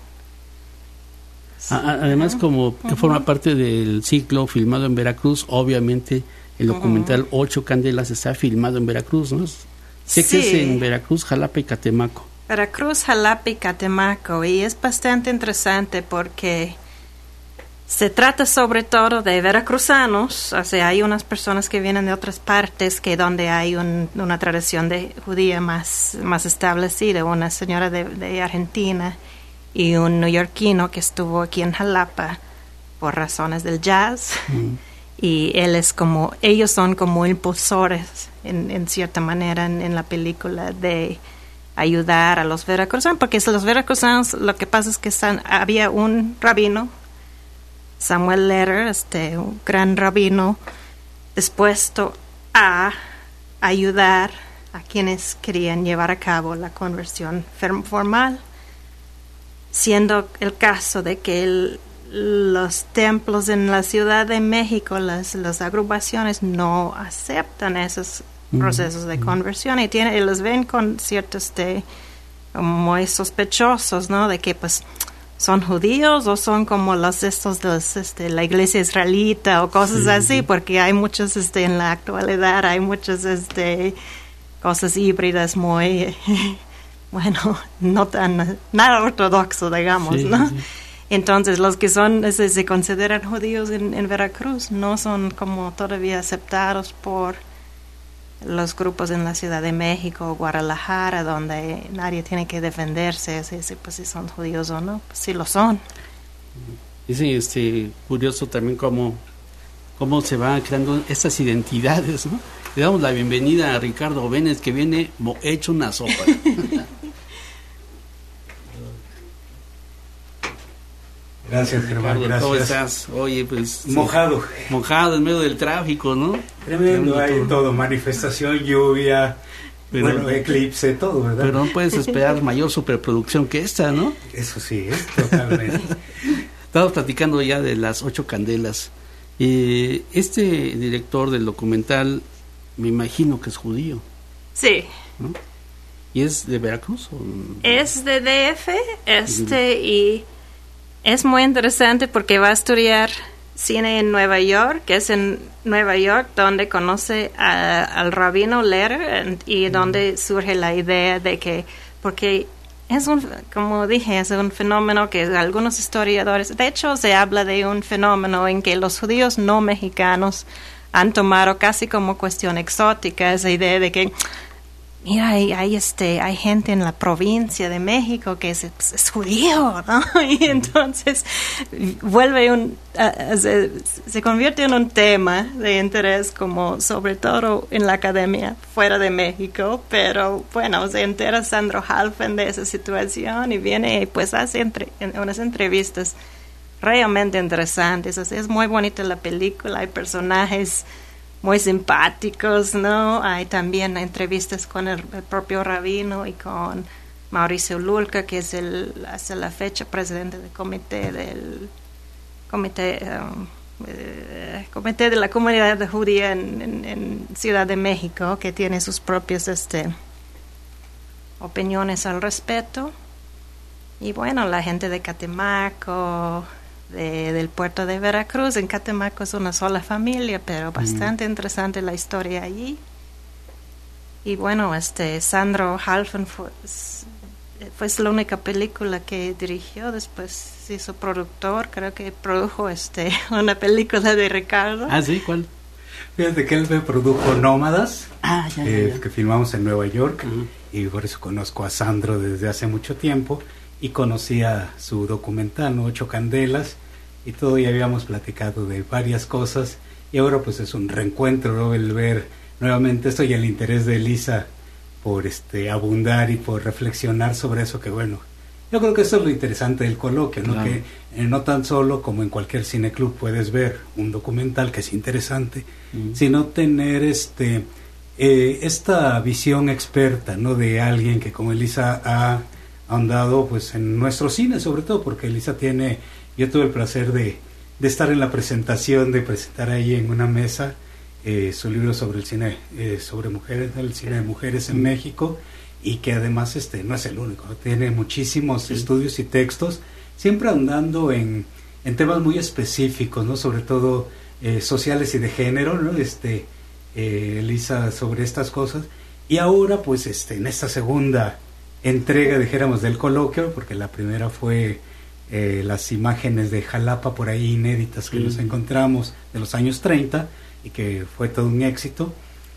además como que uh-huh. forma parte del ciclo filmado en Veracruz, obviamente el documental uh-huh. Ocho Candelas está filmado en Veracruz, ¿no? Sé sí. que es en Veracruz, Jalapa y Catemaco. Veracruz, Jalapa y Catemaco, y es bastante interesante porque se trata sobre todo de veracruzanos, o sea, hay unas personas que vienen de otras partes que donde hay un, una tradición de judía más, más establecida, una señora de, de Argentina y un neoyorquino que estuvo aquí en Jalapa por razones del jazz, mm. y él es como, ellos son como impulsores en, en cierta manera en, en la película de ayudar a los veracruzanos, porque los veracruzanos lo que pasa es que están, había un rabino, Samuel Leder, este, un gran rabino, dispuesto a ayudar a quienes querían llevar a cabo la conversión formal, siendo el caso de que el, los templos en la Ciudad de México, las, las agrupaciones no aceptan esos procesos de conversión y, tiene, y los ven con ciertos este, muy sospechosos, ¿no? De que pues son judíos o son como los estos de los, este, la iglesia israelita o cosas sí, así, porque hay muchos este en la actualidad hay muchas este cosas híbridas muy bueno, no tan nada ortodoxo, digamos, sí, ¿no? Sí. Entonces los que son se, se consideran judíos en, en Veracruz no son como todavía aceptados por los grupos en la Ciudad de México, Guadalajara, donde nadie tiene que defenderse si, si, pues, si son judíos o no, pues sí lo son. Y sí, este, curioso también cómo, cómo se van creando estas identidades, ¿no? Le damos la bienvenida a Ricardo Benes, que viene hecho una sopa. Gracias, Germán. Ricardo, gracias. ¿Cómo estás? Oye, pues... Mojado. Sí, mojado en medio del tráfico, ¿no? Tremendo, hay todo. todo, manifestación, lluvia, pero, bueno, eclipse, todo, ¿verdad? Pero no puedes esperar mayor superproducción que esta, ¿no? Eso sí, ¿eh? Totalmente. Estamos platicando ya de las Ocho Candelas. Eh, este director del documental, me imagino que es judío. Sí. ¿No? ¿Y es de Veracruz? ¿O? Es de D F, este, y... es muy interesante porque va a estudiar cine en Nueva York, que es en Nueva York donde conoce a, al rabino Leder y donde surge la idea de que, porque es un, como dije, es un fenómeno que algunos historiadores, de hecho se habla de un fenómeno en que los judíos no mexicanos han tomado casi como cuestión exótica esa idea de que mira, hay, hay este, hay gente en la provincia de México que es, es, es judío, ¿no? Y entonces vuelve un, uh, se, se convierte en un tema de interés como sobre todo en la academia fuera de México, pero bueno, se entera Sandro Halfen de esa situación y viene y pues hace entre, en unas entrevistas realmente interesantes. O sea, es muy bonita la película, hay personajes muy simpáticos, ¿no? Hay también entrevistas con el, el propio rabino y con Mauricio Lulca, que es el hasta la fecha presidente del comité del comité, um, eh, comité de la comunidad judía en, en, en Ciudad de México, que tiene sus propias este, opiniones al respecto. Y bueno, la gente de Catemaco, de, del puerto de Veracruz. En Catemaco es una sola familia, pero bastante mm. interesante la historia allí. Y bueno, este Sandro Halfen fue, fue la única película que dirigió. Después se hizo productor, creo que produjo este una película de Ricardo. Ah, sí, ¿cuál? Fíjate que él me produjo Nómadas, ah, ya, eh, ya, ya. que filmamos en Nueva York, uh-huh. y por eso conozco a Sandro desde hace mucho tiempo. Y conocía su documental, ¿no? Ocho Candelas, y todo, y habíamos platicado de varias cosas, y ahora pues es un reencuentro, ¿no? El ver nuevamente esto y el interés de Elisa por este abundar y por reflexionar sobre eso, que bueno, yo creo que eso es lo interesante del coloquio, ¿no? Claro. Que eh, no tan solo como en cualquier cineclub puedes ver un documental que es interesante, mm. sino tener este eh, esta visión experta, ¿no? De alguien que como Elisa ha ahondado pues en nuestro cine, sobre todo porque Elisa tiene, yo tuve el placer de, de estar en la presentación, de presentar ahí en una mesa eh, su libro sobre el cine eh, sobre mujeres, el cine de mujeres en México, y que además este no es el único, tiene muchísimos sí. estudios y textos, siempre ahondando en, en temas muy específicos, ¿no? Sobre todo eh, sociales y de género, ¿no? Este eh, Elisa sobre estas cosas, y ahora pues este en esta segunda entrega, dijéramos, del coloquio, porque la primera fue eh, las imágenes de Jalapa por ahí inéditas que mm. nos encontramos de los años treinta y que fue todo un éxito,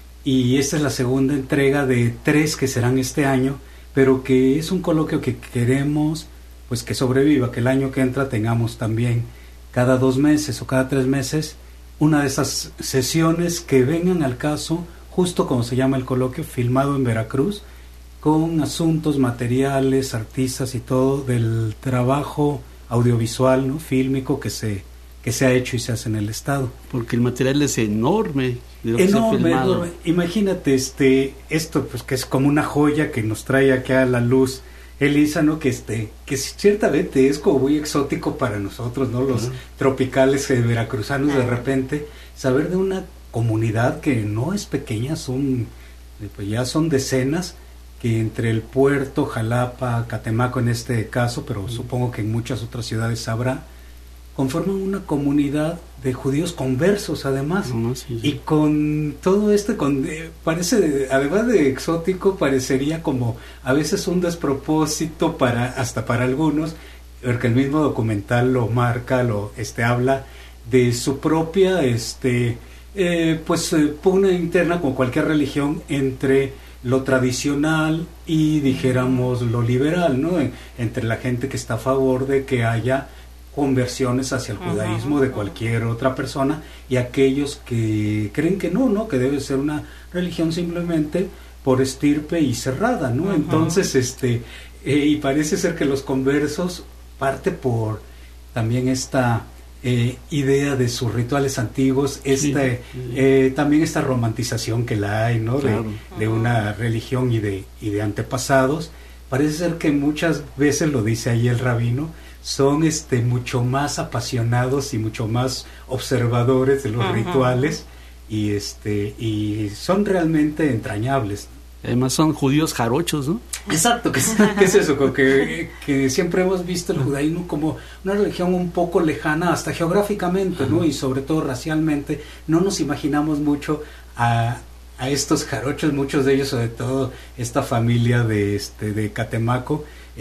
y esta es la segunda entrega de tres que serán este año, pero que es un coloquio que queremos pues que sobreviva, que el año que entra tengamos también cada dos meses o cada tres meses una de esas sesiones que vengan al caso, justo como se llama el coloquio, filmado en Veracruz, con asuntos materiales, artistas y todo del trabajo audiovisual, ¿no? Fílmico que se que se ha hecho y se hace en el estado. Porque el material es enorme. De lo enorme, que se ha enorme. Imagínate este esto pues que es como una joya que nos trae aquí a la luz Elisa, ¿no? Que este que ciertamente es como muy exótico para nosotros, ¿no? Los uh-huh. tropicales eh, veracruzanos, uh-huh. de repente saber de una comunidad que no es pequeña, son pues ya son decenas, que entre el puerto, Jalapa, Catemaco en este caso, pero mm. supongo que en muchas otras ciudades habrá, conforman una comunidad de judíos conversos además, no, sí, sí. y con todo esto, con, eh, parece, además de exótico, parecería como a veces un despropósito para hasta para algunos, porque el mismo documental lo marca, lo este habla de su propia este eh, pues eh, pugna interna, como cualquier religión, entre lo tradicional y dijéramos lo liberal, ¿no? Entre la gente que está a favor de que haya conversiones hacia el judaísmo de cualquier otra persona, y aquellos que creen que no, ¿no? Que debe ser una religión simplemente por estirpe y cerrada, ¿no? Uh-huh. Entonces, este, eh, y parece ser que los conversos parte por también esta Eh, idea de sus rituales antiguos, esta, sí, sí. Eh, también esta romantización que la hay, ¿no? Claro. De, de una religión y de, y de antepasados. Parece ser que muchas veces, lo dice ahí el rabino, son este mucho más apasionados y mucho más observadores de los uh-huh. rituales, y este y son realmente entrañables. Además son judíos jarochos, ¿no? Exacto, ¿qué es, ¿qué es eso? Que, que siempre hemos visto el judaísmo como una religión un poco lejana, hasta geográficamente, ¿no? Y sobre todo racialmente. No nos imaginamos mucho a, a estos jarochos, muchos de ellos, sobre todo esta familia de este de Catemaco,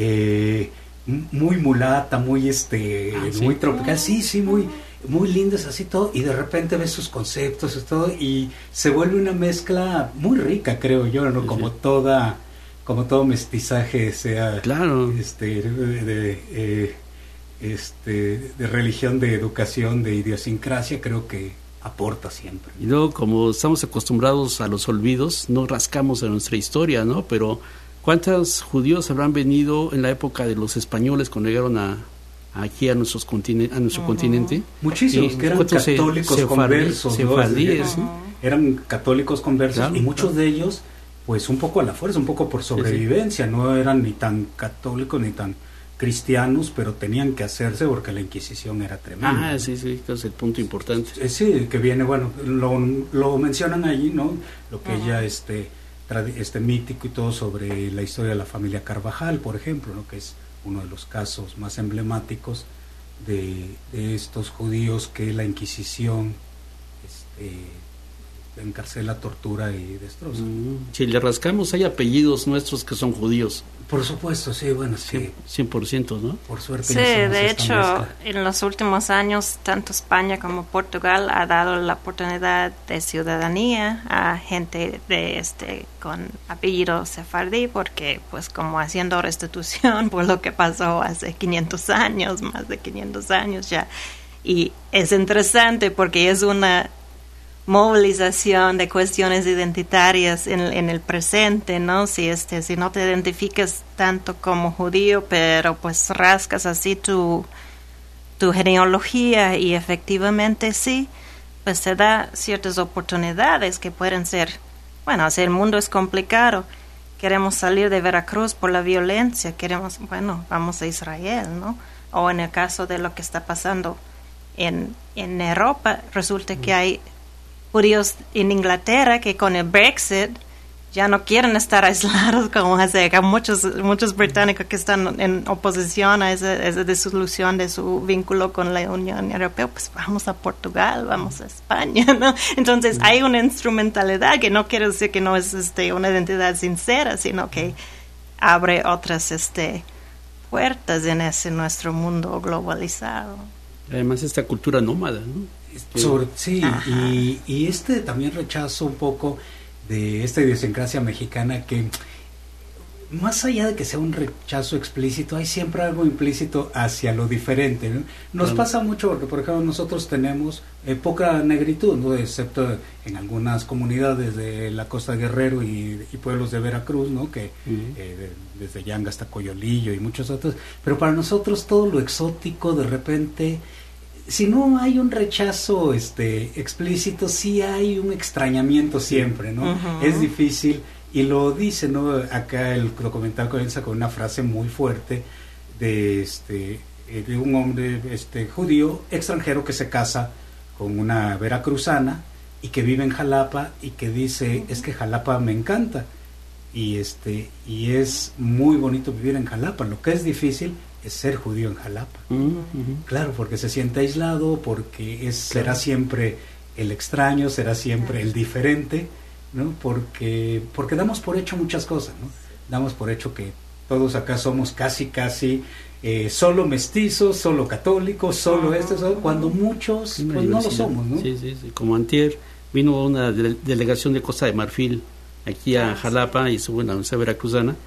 eh, muy mulata, muy este ah, ¿sí? muy tropical, sí, sí, muy muy lindas así todo, y de repente ves sus conceptos y todo, y se vuelve una mezcla muy rica, creo yo, ¿no? Sí, como sí. toda como todo mestizaje sea claro. este de, de eh, este de religión, de educación, de idiosincrasia, creo que aporta siempre. Y luego, como estamos acostumbrados a los olvidos, no rascamos en nuestra historia, ¿no? Pero ¿cuántos judíos habrán venido en la época de los españoles cuando llegaron a aquí a nuestros continen, a nuestro uh-huh. continente? Muchísimos, y que eran católicos se, conversos, sefardíes, ¿no? Eran católicos conversos, claro, y muchos claro. de ellos, pues un poco a la fuerza, un poco por sobrevivencia, sí, sí. no eran ni tan católicos ni tan cristianos, pero tenían que hacerse porque la Inquisición era tremenda. Ah, sí, sí, que es el punto importante. Eh, sí, que viene, bueno, lo, lo mencionan allí, ¿no? Lo que uh-huh. ella, este, este mítico y todo sobre la historia de la familia Carvajal, por ejemplo, ¿no? Que es uno de los casos más emblemáticos de, de estos judíos que la Inquisición este, encarcela, tortura y destroza. Mm, si le rascamos, hay apellidos nuestros que son judíos. Por supuesto, sí, bueno, sí. cien por ciento, ¿no? Por suerte. Sí, de hecho, mezcla. En los últimos años, tanto España como Portugal ha dado la oportunidad de ciudadanía a gente de este con apellido sefardí, porque pues como haciendo restitución por lo que pasó hace quinientos años, más de quinientos años ya. Y es interesante porque es una movilización de cuestiones identitarias en, en el presente, ¿no? Si este, si no te identificas tanto como judío, pero pues rascas así tu, tu genealogía y efectivamente sí, pues te da ciertas oportunidades que pueden ser, bueno, si el mundo es complicado, queremos salir de Veracruz por la violencia, queremos, bueno, vamos a Israel, ¿no? O en el caso de lo que está pasando en, en Europa, resulta que hay judíos en Inglaterra que con el Brexit ya no quieren estar aislados como hace acá muchos muchos británicos que están en oposición a esa, esa disolución de su vínculo con la Unión Europea, pues vamos a Portugal, vamos a España, ¿no? Entonces hay una instrumentalidad que no quiere decir que no es este una identidad sincera, sino que abre otras este puertas en ese nuestro mundo globalizado. Además esta cultura nómada, ¿no? Sobre, sí, y, y este también rechazo un poco de esta idiosincrasia mexicana que más allá de que sea un rechazo explícito, hay siempre algo implícito hacia lo diferente, ¿no? Nos claro. pasa mucho porque, por ejemplo, nosotros tenemos eh, poca negritud, ¿no? Excepto en algunas comunidades de la costa de Guerrero y, y pueblos de Veracruz, ¿no? Que uh-huh. eh, de, desde Yanga hasta Coyolillo y muchos otros, pero para nosotros todo lo exótico de repente, si no hay un rechazo este explícito, sí hay un extrañamiento siempre, ¿no? Uh-huh. Es difícil, y lo dice, ¿no? Acá el documental comienza con una frase muy fuerte de este de un hombre este judío extranjero que se casa con una veracruzana y que vive en Jalapa y que dice, uh-huh. es que Jalapa me encanta y este y es muy bonito vivir en Jalapa, lo que es difícil es ser judío en Jalapa. Uh-huh. Claro, porque se siente aislado, porque es claro. será siempre el extraño, será siempre el diferente, ¿no? Porque porque damos por hecho muchas cosas, ¿no? Damos por hecho que todos acá somos casi casi eh, solo mestizos, solo católicos, solo uh-huh. esto, solo, cuando muchos pues no lo somos, ¿no? Sí, sí, sí. Como antier vino una de- delegación de Costa de Marfil aquí a Jalapa y estuvo en la Universidad Veracruzana.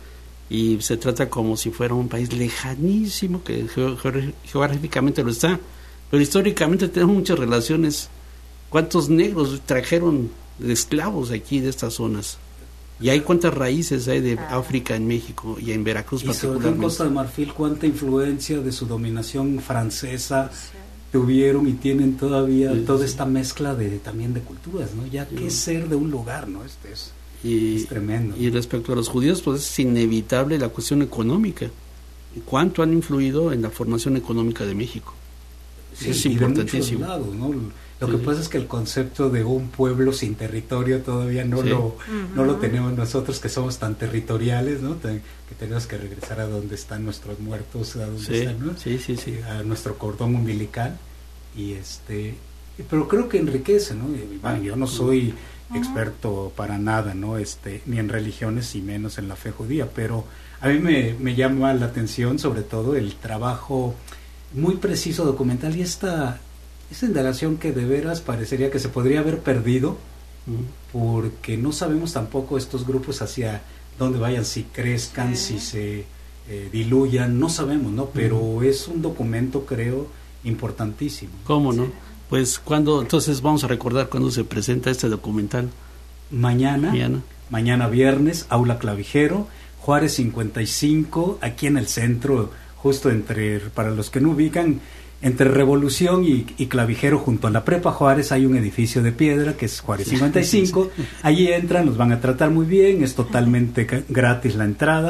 Y se trata como si fuera un país lejanísimo, que geog- geográficamente lo está, pero históricamente tenemos muchas relaciones. ¿Cuántos negros trajeron de esclavos aquí de estas zonas? Y hay cuántas raíces hay de África en México y en Veracruz y particularmente. sobre todo en Costa de Marfil, cuánta influencia de su dominación francesa tuvieron y tienen todavía sí, toda sí. esta mezcla de también de culturas, ¿no? Ya sí. que ser de un lugar, ¿no? Este es Y, es tremendo. Y respecto a los judíos, pues es inevitable la cuestión económica. ¿Cuánto han influido en la formación económica de México? Sí, es y importantísimo. De muchos lados, ¿no? Lo sí. que pasa es que el concepto de un pueblo sin territorio todavía no sí. lo uh-huh. no lo tenemos nosotros, que somos tan territoriales, ¿no? Que tenemos que regresar a donde están nuestros muertos, a donde sí. están, ¿no? Sí, sí, sí. A nuestro cordón umbilical. Y este, pero creo que enriquece, ¿no? Y, bueno, yo no soy experto para nada, ¿no? Este, ni en religiones y menos en la fe judía, pero a mí me, me llama la atención sobre todo el trabajo muy preciso documental y esta, esta indagación que de veras parecería que se podría haber perdido uh-huh. porque no sabemos tampoco estos grupos hacia dónde vayan, si crezcan, sí. si se eh, diluyan, no sabemos, ¿no? Pero uh-huh. es un documento, creo, importantísimo. ¿Cómo no? Pues cuando, entonces vamos a recordar cuando se presenta este documental. Mañana, mañana, mañana viernes, Aula Clavijero, Juárez cincuenta y cinco, aquí en el centro, justo entre, para los que no ubican, entre Revolución y, y Clavijero, junto a la Prepa Juárez, hay un edificio de piedra que es Juárez cincuenta y cinco. Allí entran, los van a tratar muy bien, es totalmente gratis la entrada.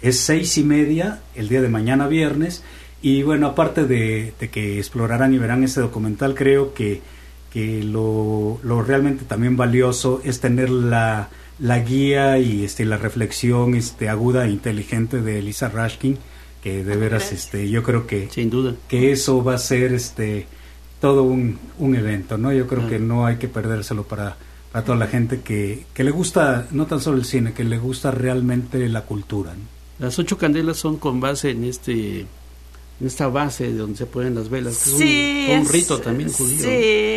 Es seis y media el día de mañana viernes. Y bueno, aparte de, de que explorarán y verán este documental, creo que, que lo, lo realmente también valioso es tener la, la guía y este, la reflexión este, aguda e inteligente de Elisa Rashkin, que de veras este, yo creo que, sin duda, que eso va a ser este, todo un, un evento, ¿no? Yo creo ah. que no hay que perdérselo para, para toda la gente que, que le gusta, no tan solo el cine, que le gusta realmente la cultura, ¿no? Las ocho candelas son con base en este... en esta base de donde se ponen las velas, que sí, es un, un es, rito también judío. Sí,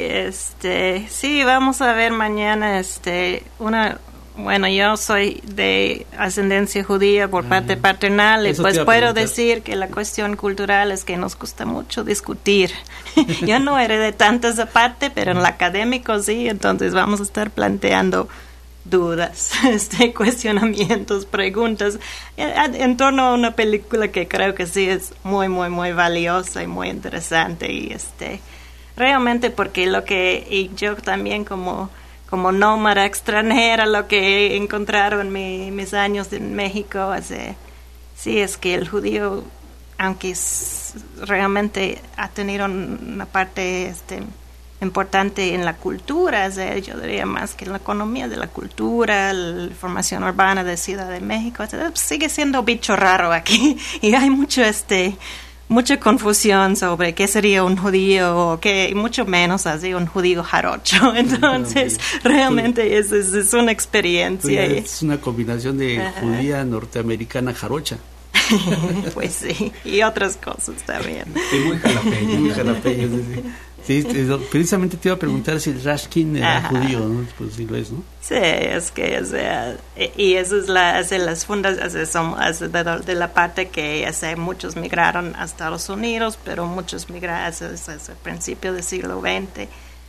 este, sí, vamos a ver mañana, este, una, bueno, yo soy de ascendencia judía por ah, parte paternal y pues puedo decir que la cuestión cultural es que nos gusta mucho discutir. Yo no heredé tanto esa parte, pero en lo académico sí, entonces vamos a estar planteando dudas, este, cuestionamientos, preguntas en, en torno a una película que creo que sí es muy, muy, muy valiosa y muy interesante y este, realmente porque lo que, y yo también como, como nómada extranjera, lo que he encontrado en mi, mis años en México, hace, sí es que el judío, aunque es, realmente ha tenido una parte, este, importante en la cultura, o sea, yo diría más que en la economía de la cultura, la formación urbana de Ciudad de México, o sea, sigue siendo bicho raro aquí y hay mucho este mucha confusión sobre qué sería un judío o qué, mucho menos así un judío jarocho. Entonces realmente es, es, es una experiencia. Es una combinación de uh-huh. judía norteamericana jarocha. Pues sí, y otras cosas también. Y muy jalapeño. Muy jalapeño, sí. Sí, precisamente te iba a preguntar si el Rashkin era Ajá. judío, ¿no? Pues sí lo es, ¿no? Sí, es que, o sea, y eso es la, hace las fundas, hace, son, hace de, de la parte que hace, muchos migraron a Estados Unidos, pero muchos migraron hace, hace el principio del siglo veinte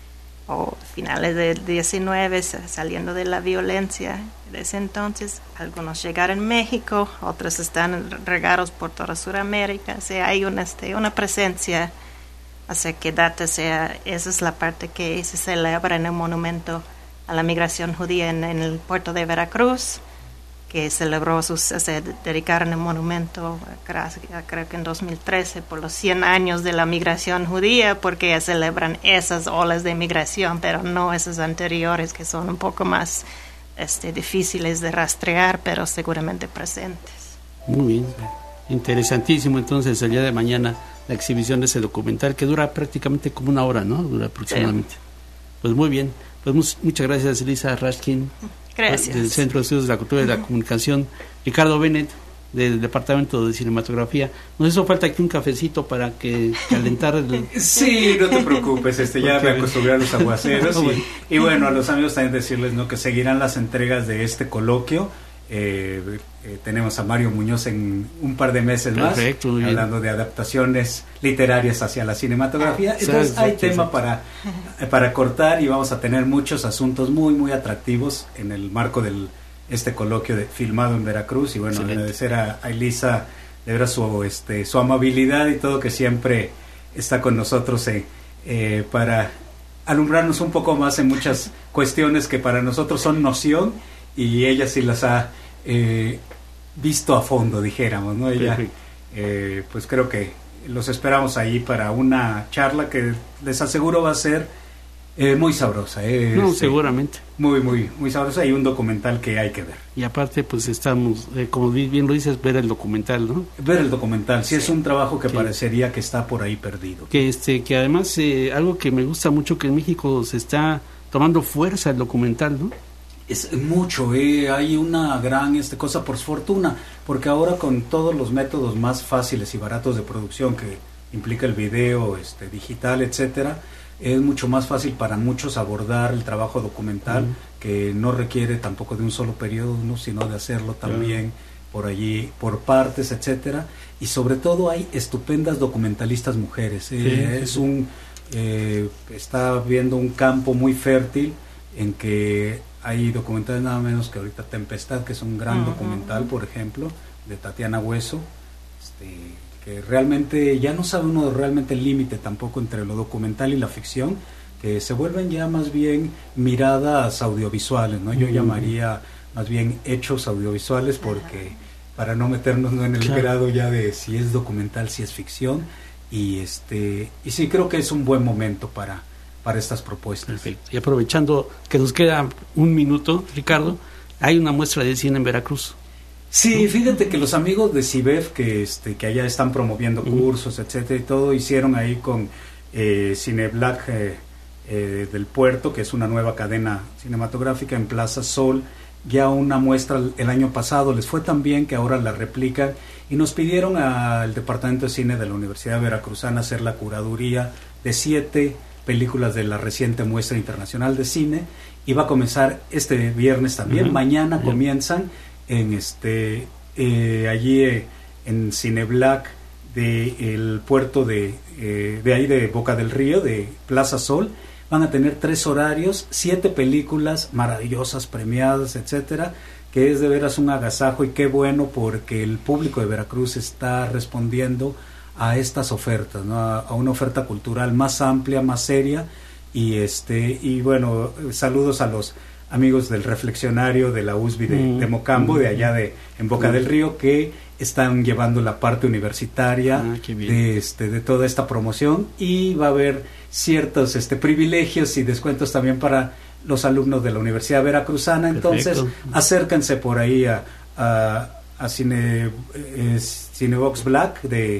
o finales del diecinueve, saliendo de la violencia de ese entonces. Algunos llegaron a México, otros están regados por toda Sudamérica, o sea, hay una, este, una presencia. Así que data sea, esa es la parte que se celebra en el monumento a la migración judía en, en el puerto de Veracruz, que celebró sus, se dedicaron el monumento, creo que en dos mil trece, por los cien años de la migración judía, porque ya celebran esas olas de migración, pero no esas anteriores que son un poco más este, difíciles de rastrear, pero seguramente presentes. Muy bien, interesantísimo entonces el día de mañana la exhibición de ese documental que dura prácticamente como una hora, ¿no? Dura aproximadamente. Sí. Pues muy bien. Pues mu- muchas gracias, Elisa Rashkin. Gracias. Del Centro de Estudios de la Cultura y de la Comunicación. Ricardo Bennett, del Departamento de Cinematografía. Nos hizo falta aquí un cafecito para que calentar el... Sí, no te preocupes, este ya me acostumbré a los aguaceros. y, y bueno, a los amigos también decirles, ¿no?, que seguirán las entregas de este coloquio. Eh, eh, tenemos a Mario Muñoz en un par de meses Perfecto, más hablando de adaptaciones literarias hacia la cinematografía. Entonces exacto, hay exacto, tema exacto. para para cortar y vamos a tener muchos asuntos muy muy atractivos en el marco del este coloquio de, filmado en Veracruz. Y bueno, excelente. Agradecer a, a Elisa de verdad su este su amabilidad y todo, que siempre está con nosotros eh, eh, para alumbrarnos un poco más en muchas cuestiones que para nosotros son noción, y ella sí las ha eh, visto a fondo, dijéramos, ¿no? Ella, eh, pues creo que los esperamos ahí para una charla que les aseguro va a ser eh, muy sabrosa. Eh, no, este, seguramente. Muy, muy, muy sabrosa, y un documental que hay que ver. Y aparte, pues estamos, eh, como bien lo dices, ver el documental, ¿no? Ver el documental, sí, sí es un trabajo que sí. parecería que está por ahí perdido. Que, este, que además, eh, algo que me gusta mucho, que en México se está tomando fuerza el documental, ¿no? Es mucho, eh, hay una gran este, cosa por fortuna, porque ahora con todos los métodos más fáciles y baratos de producción que implica el video, este, digital, etcétera, es mucho más fácil para muchos abordar el trabajo documental, uh-huh. que no requiere tampoco de un solo periodo, ¿no?, sino de hacerlo también uh-huh. por allí, por partes, etcétera, y sobre todo hay estupendas documentalistas mujeres. Eh, sí, es sí. un eh, está viendo un campo muy fértil en que hay documentales nada menos que ahorita Tempestad, que es un gran uh-huh. documental, por ejemplo, de Tatiana Hueso, este, que realmente ya no sabe uno realmente el límite tampoco entre lo documental y la ficción, que se vuelven ya más bien miradas audiovisuales, ¿no? Yo uh-huh. llamaría más bien hechos audiovisuales, porque para no meternos ¿no? en el claro. grado ya de si es documental, si es ficción, y este y sí creo que es un buen momento para, para estas propuestas. Perfecto. Y aprovechando que nos queda un minuto, Ricardo, hay una muestra de cine en Veracruz. Sí, fíjate que los amigos de CIBEF, que este que allá están promoviendo cursos, etcétera, y todo, hicieron ahí con eh, Cine Black eh, eh, del Puerto, que es una nueva cadena cinematográfica en Plaza Sol, ya una muestra el año pasado, les fue tan bien que ahora la replican, y nos pidieron al Departamento de Cine de la Universidad Veracruzana hacer la curaduría de siete películas de la reciente muestra internacional de cine, y va a comenzar este viernes también, uh-huh. mañana uh-huh. comienzan en este eh, allí eh, en Cine Black de el puerto de eh, de ahí de Boca del Río, de Plaza Sol. Van a tener tres horarios, siete películas maravillosas, premiadas, etcétera, que es de veras un agasajo, y qué bueno porque el público de Veracruz está respondiendo a estas ofertas, ¿no? a, a una oferta cultural más amplia, más seria, y este y bueno, saludos a los amigos del Reflexionario de la U S B I de, mm, de Mocambo, mm, de allá de en Boca mm. del Río, que están llevando la parte universitaria ah, de este de toda esta promoción, y va a haber ciertos este privilegios y descuentos también para los alumnos de la Universidad Veracruzana. Entonces, perfecto. Acérquense por ahí a a, a Cine eh, Cinebox Black de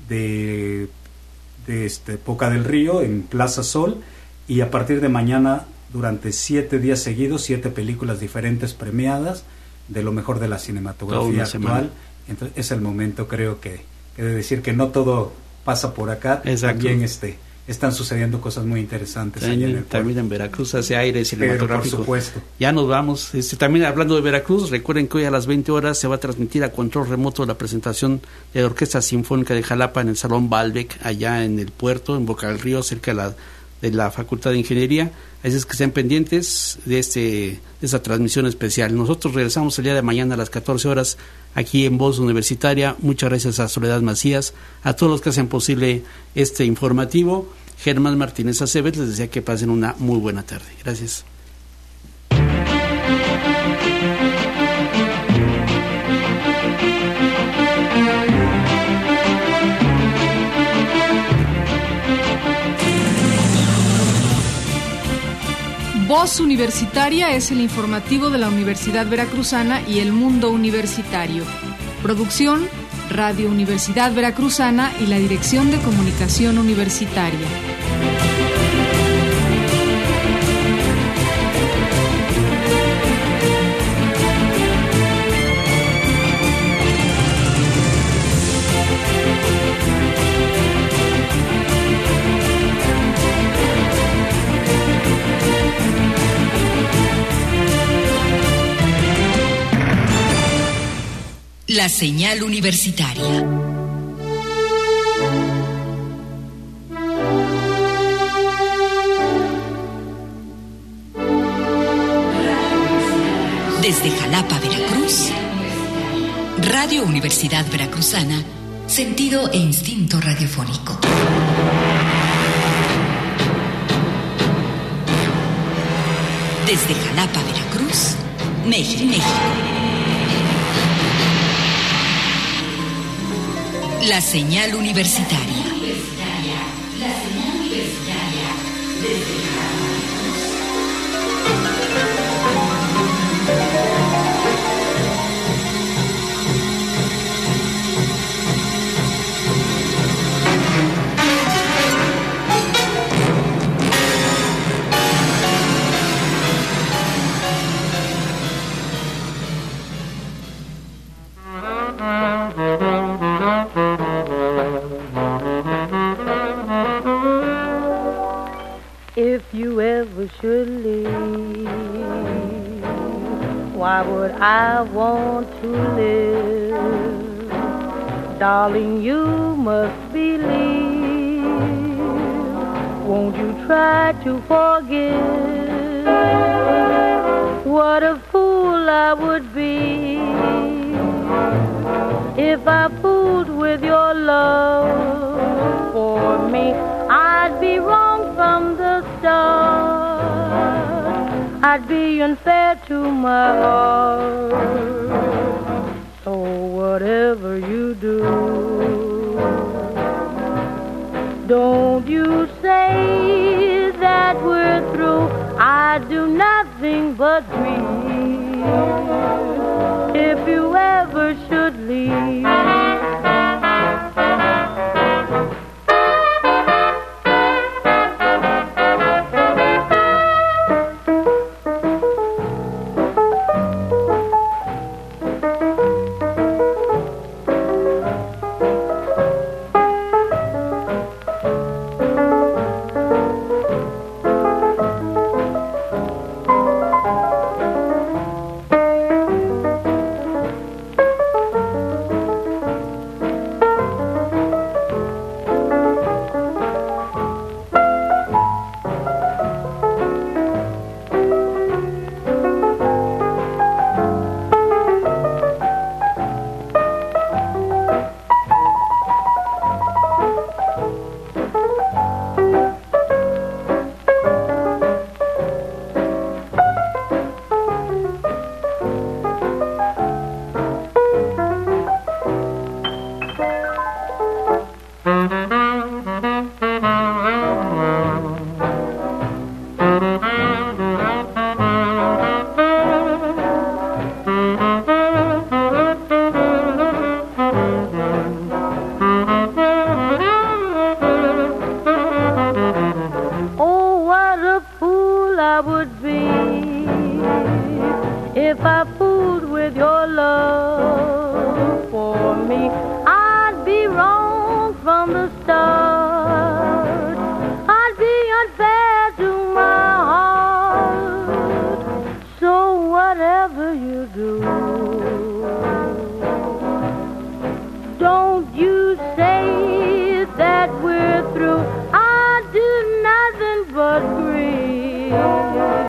de de este Boca del Río en Plaza Sol, y a partir de mañana durante siete días seguidos, siete películas diferentes premiadas de lo mejor de la cinematografía actual. Entonces, es el momento, creo que, que de decir que no todo pasa por acá. Exacto. También este están sucediendo cosas muy interesantes también, allá en el también en Veracruz hace aire cinematográfico. Pero, por supuesto. Ya nos vamos. Este, también hablando de Veracruz, recuerden que hoy a las veinte horas se va a transmitir a control remoto la presentación de la Orquesta Sinfónica de Jalapa en el Salón Balbec, allá en el puerto, en Boca del Río, cerca de la de la Facultad de Ingeniería. Así es que estén pendientes de este de esta transmisión especial. Nosotros regresamos el día de mañana a las catorce horas aquí en Voz Universitaria. Muchas gracias a Soledad Macías, a todos los que hacen posible este informativo. Germán Martínez Aceves les desea que pasen una muy buena tarde. Gracias. Voz Universitaria es el informativo de la Universidad Veracruzana y el mundo universitario. Producción, Radio Universidad Veracruzana y la Dirección de Comunicación Universitaria. La señal universitaria. Desde Jalapa, Veracruz, Radio Universidad Veracruzana, sentido e instinto radiofónico. Desde Jalapa, Veracruz, México, México. La señal universitaria. La señal universitaria desde should leave, why would I want to live? Darling, you must believe, won't you try to forgive? What a fool I would be if I fooled with your love for me. I'd be wrong from the start. I'd be unfair to my heart. So what whatever you do. Don't you say that we're through, I do nothing but grieve if you ever should leave. Whatever you do,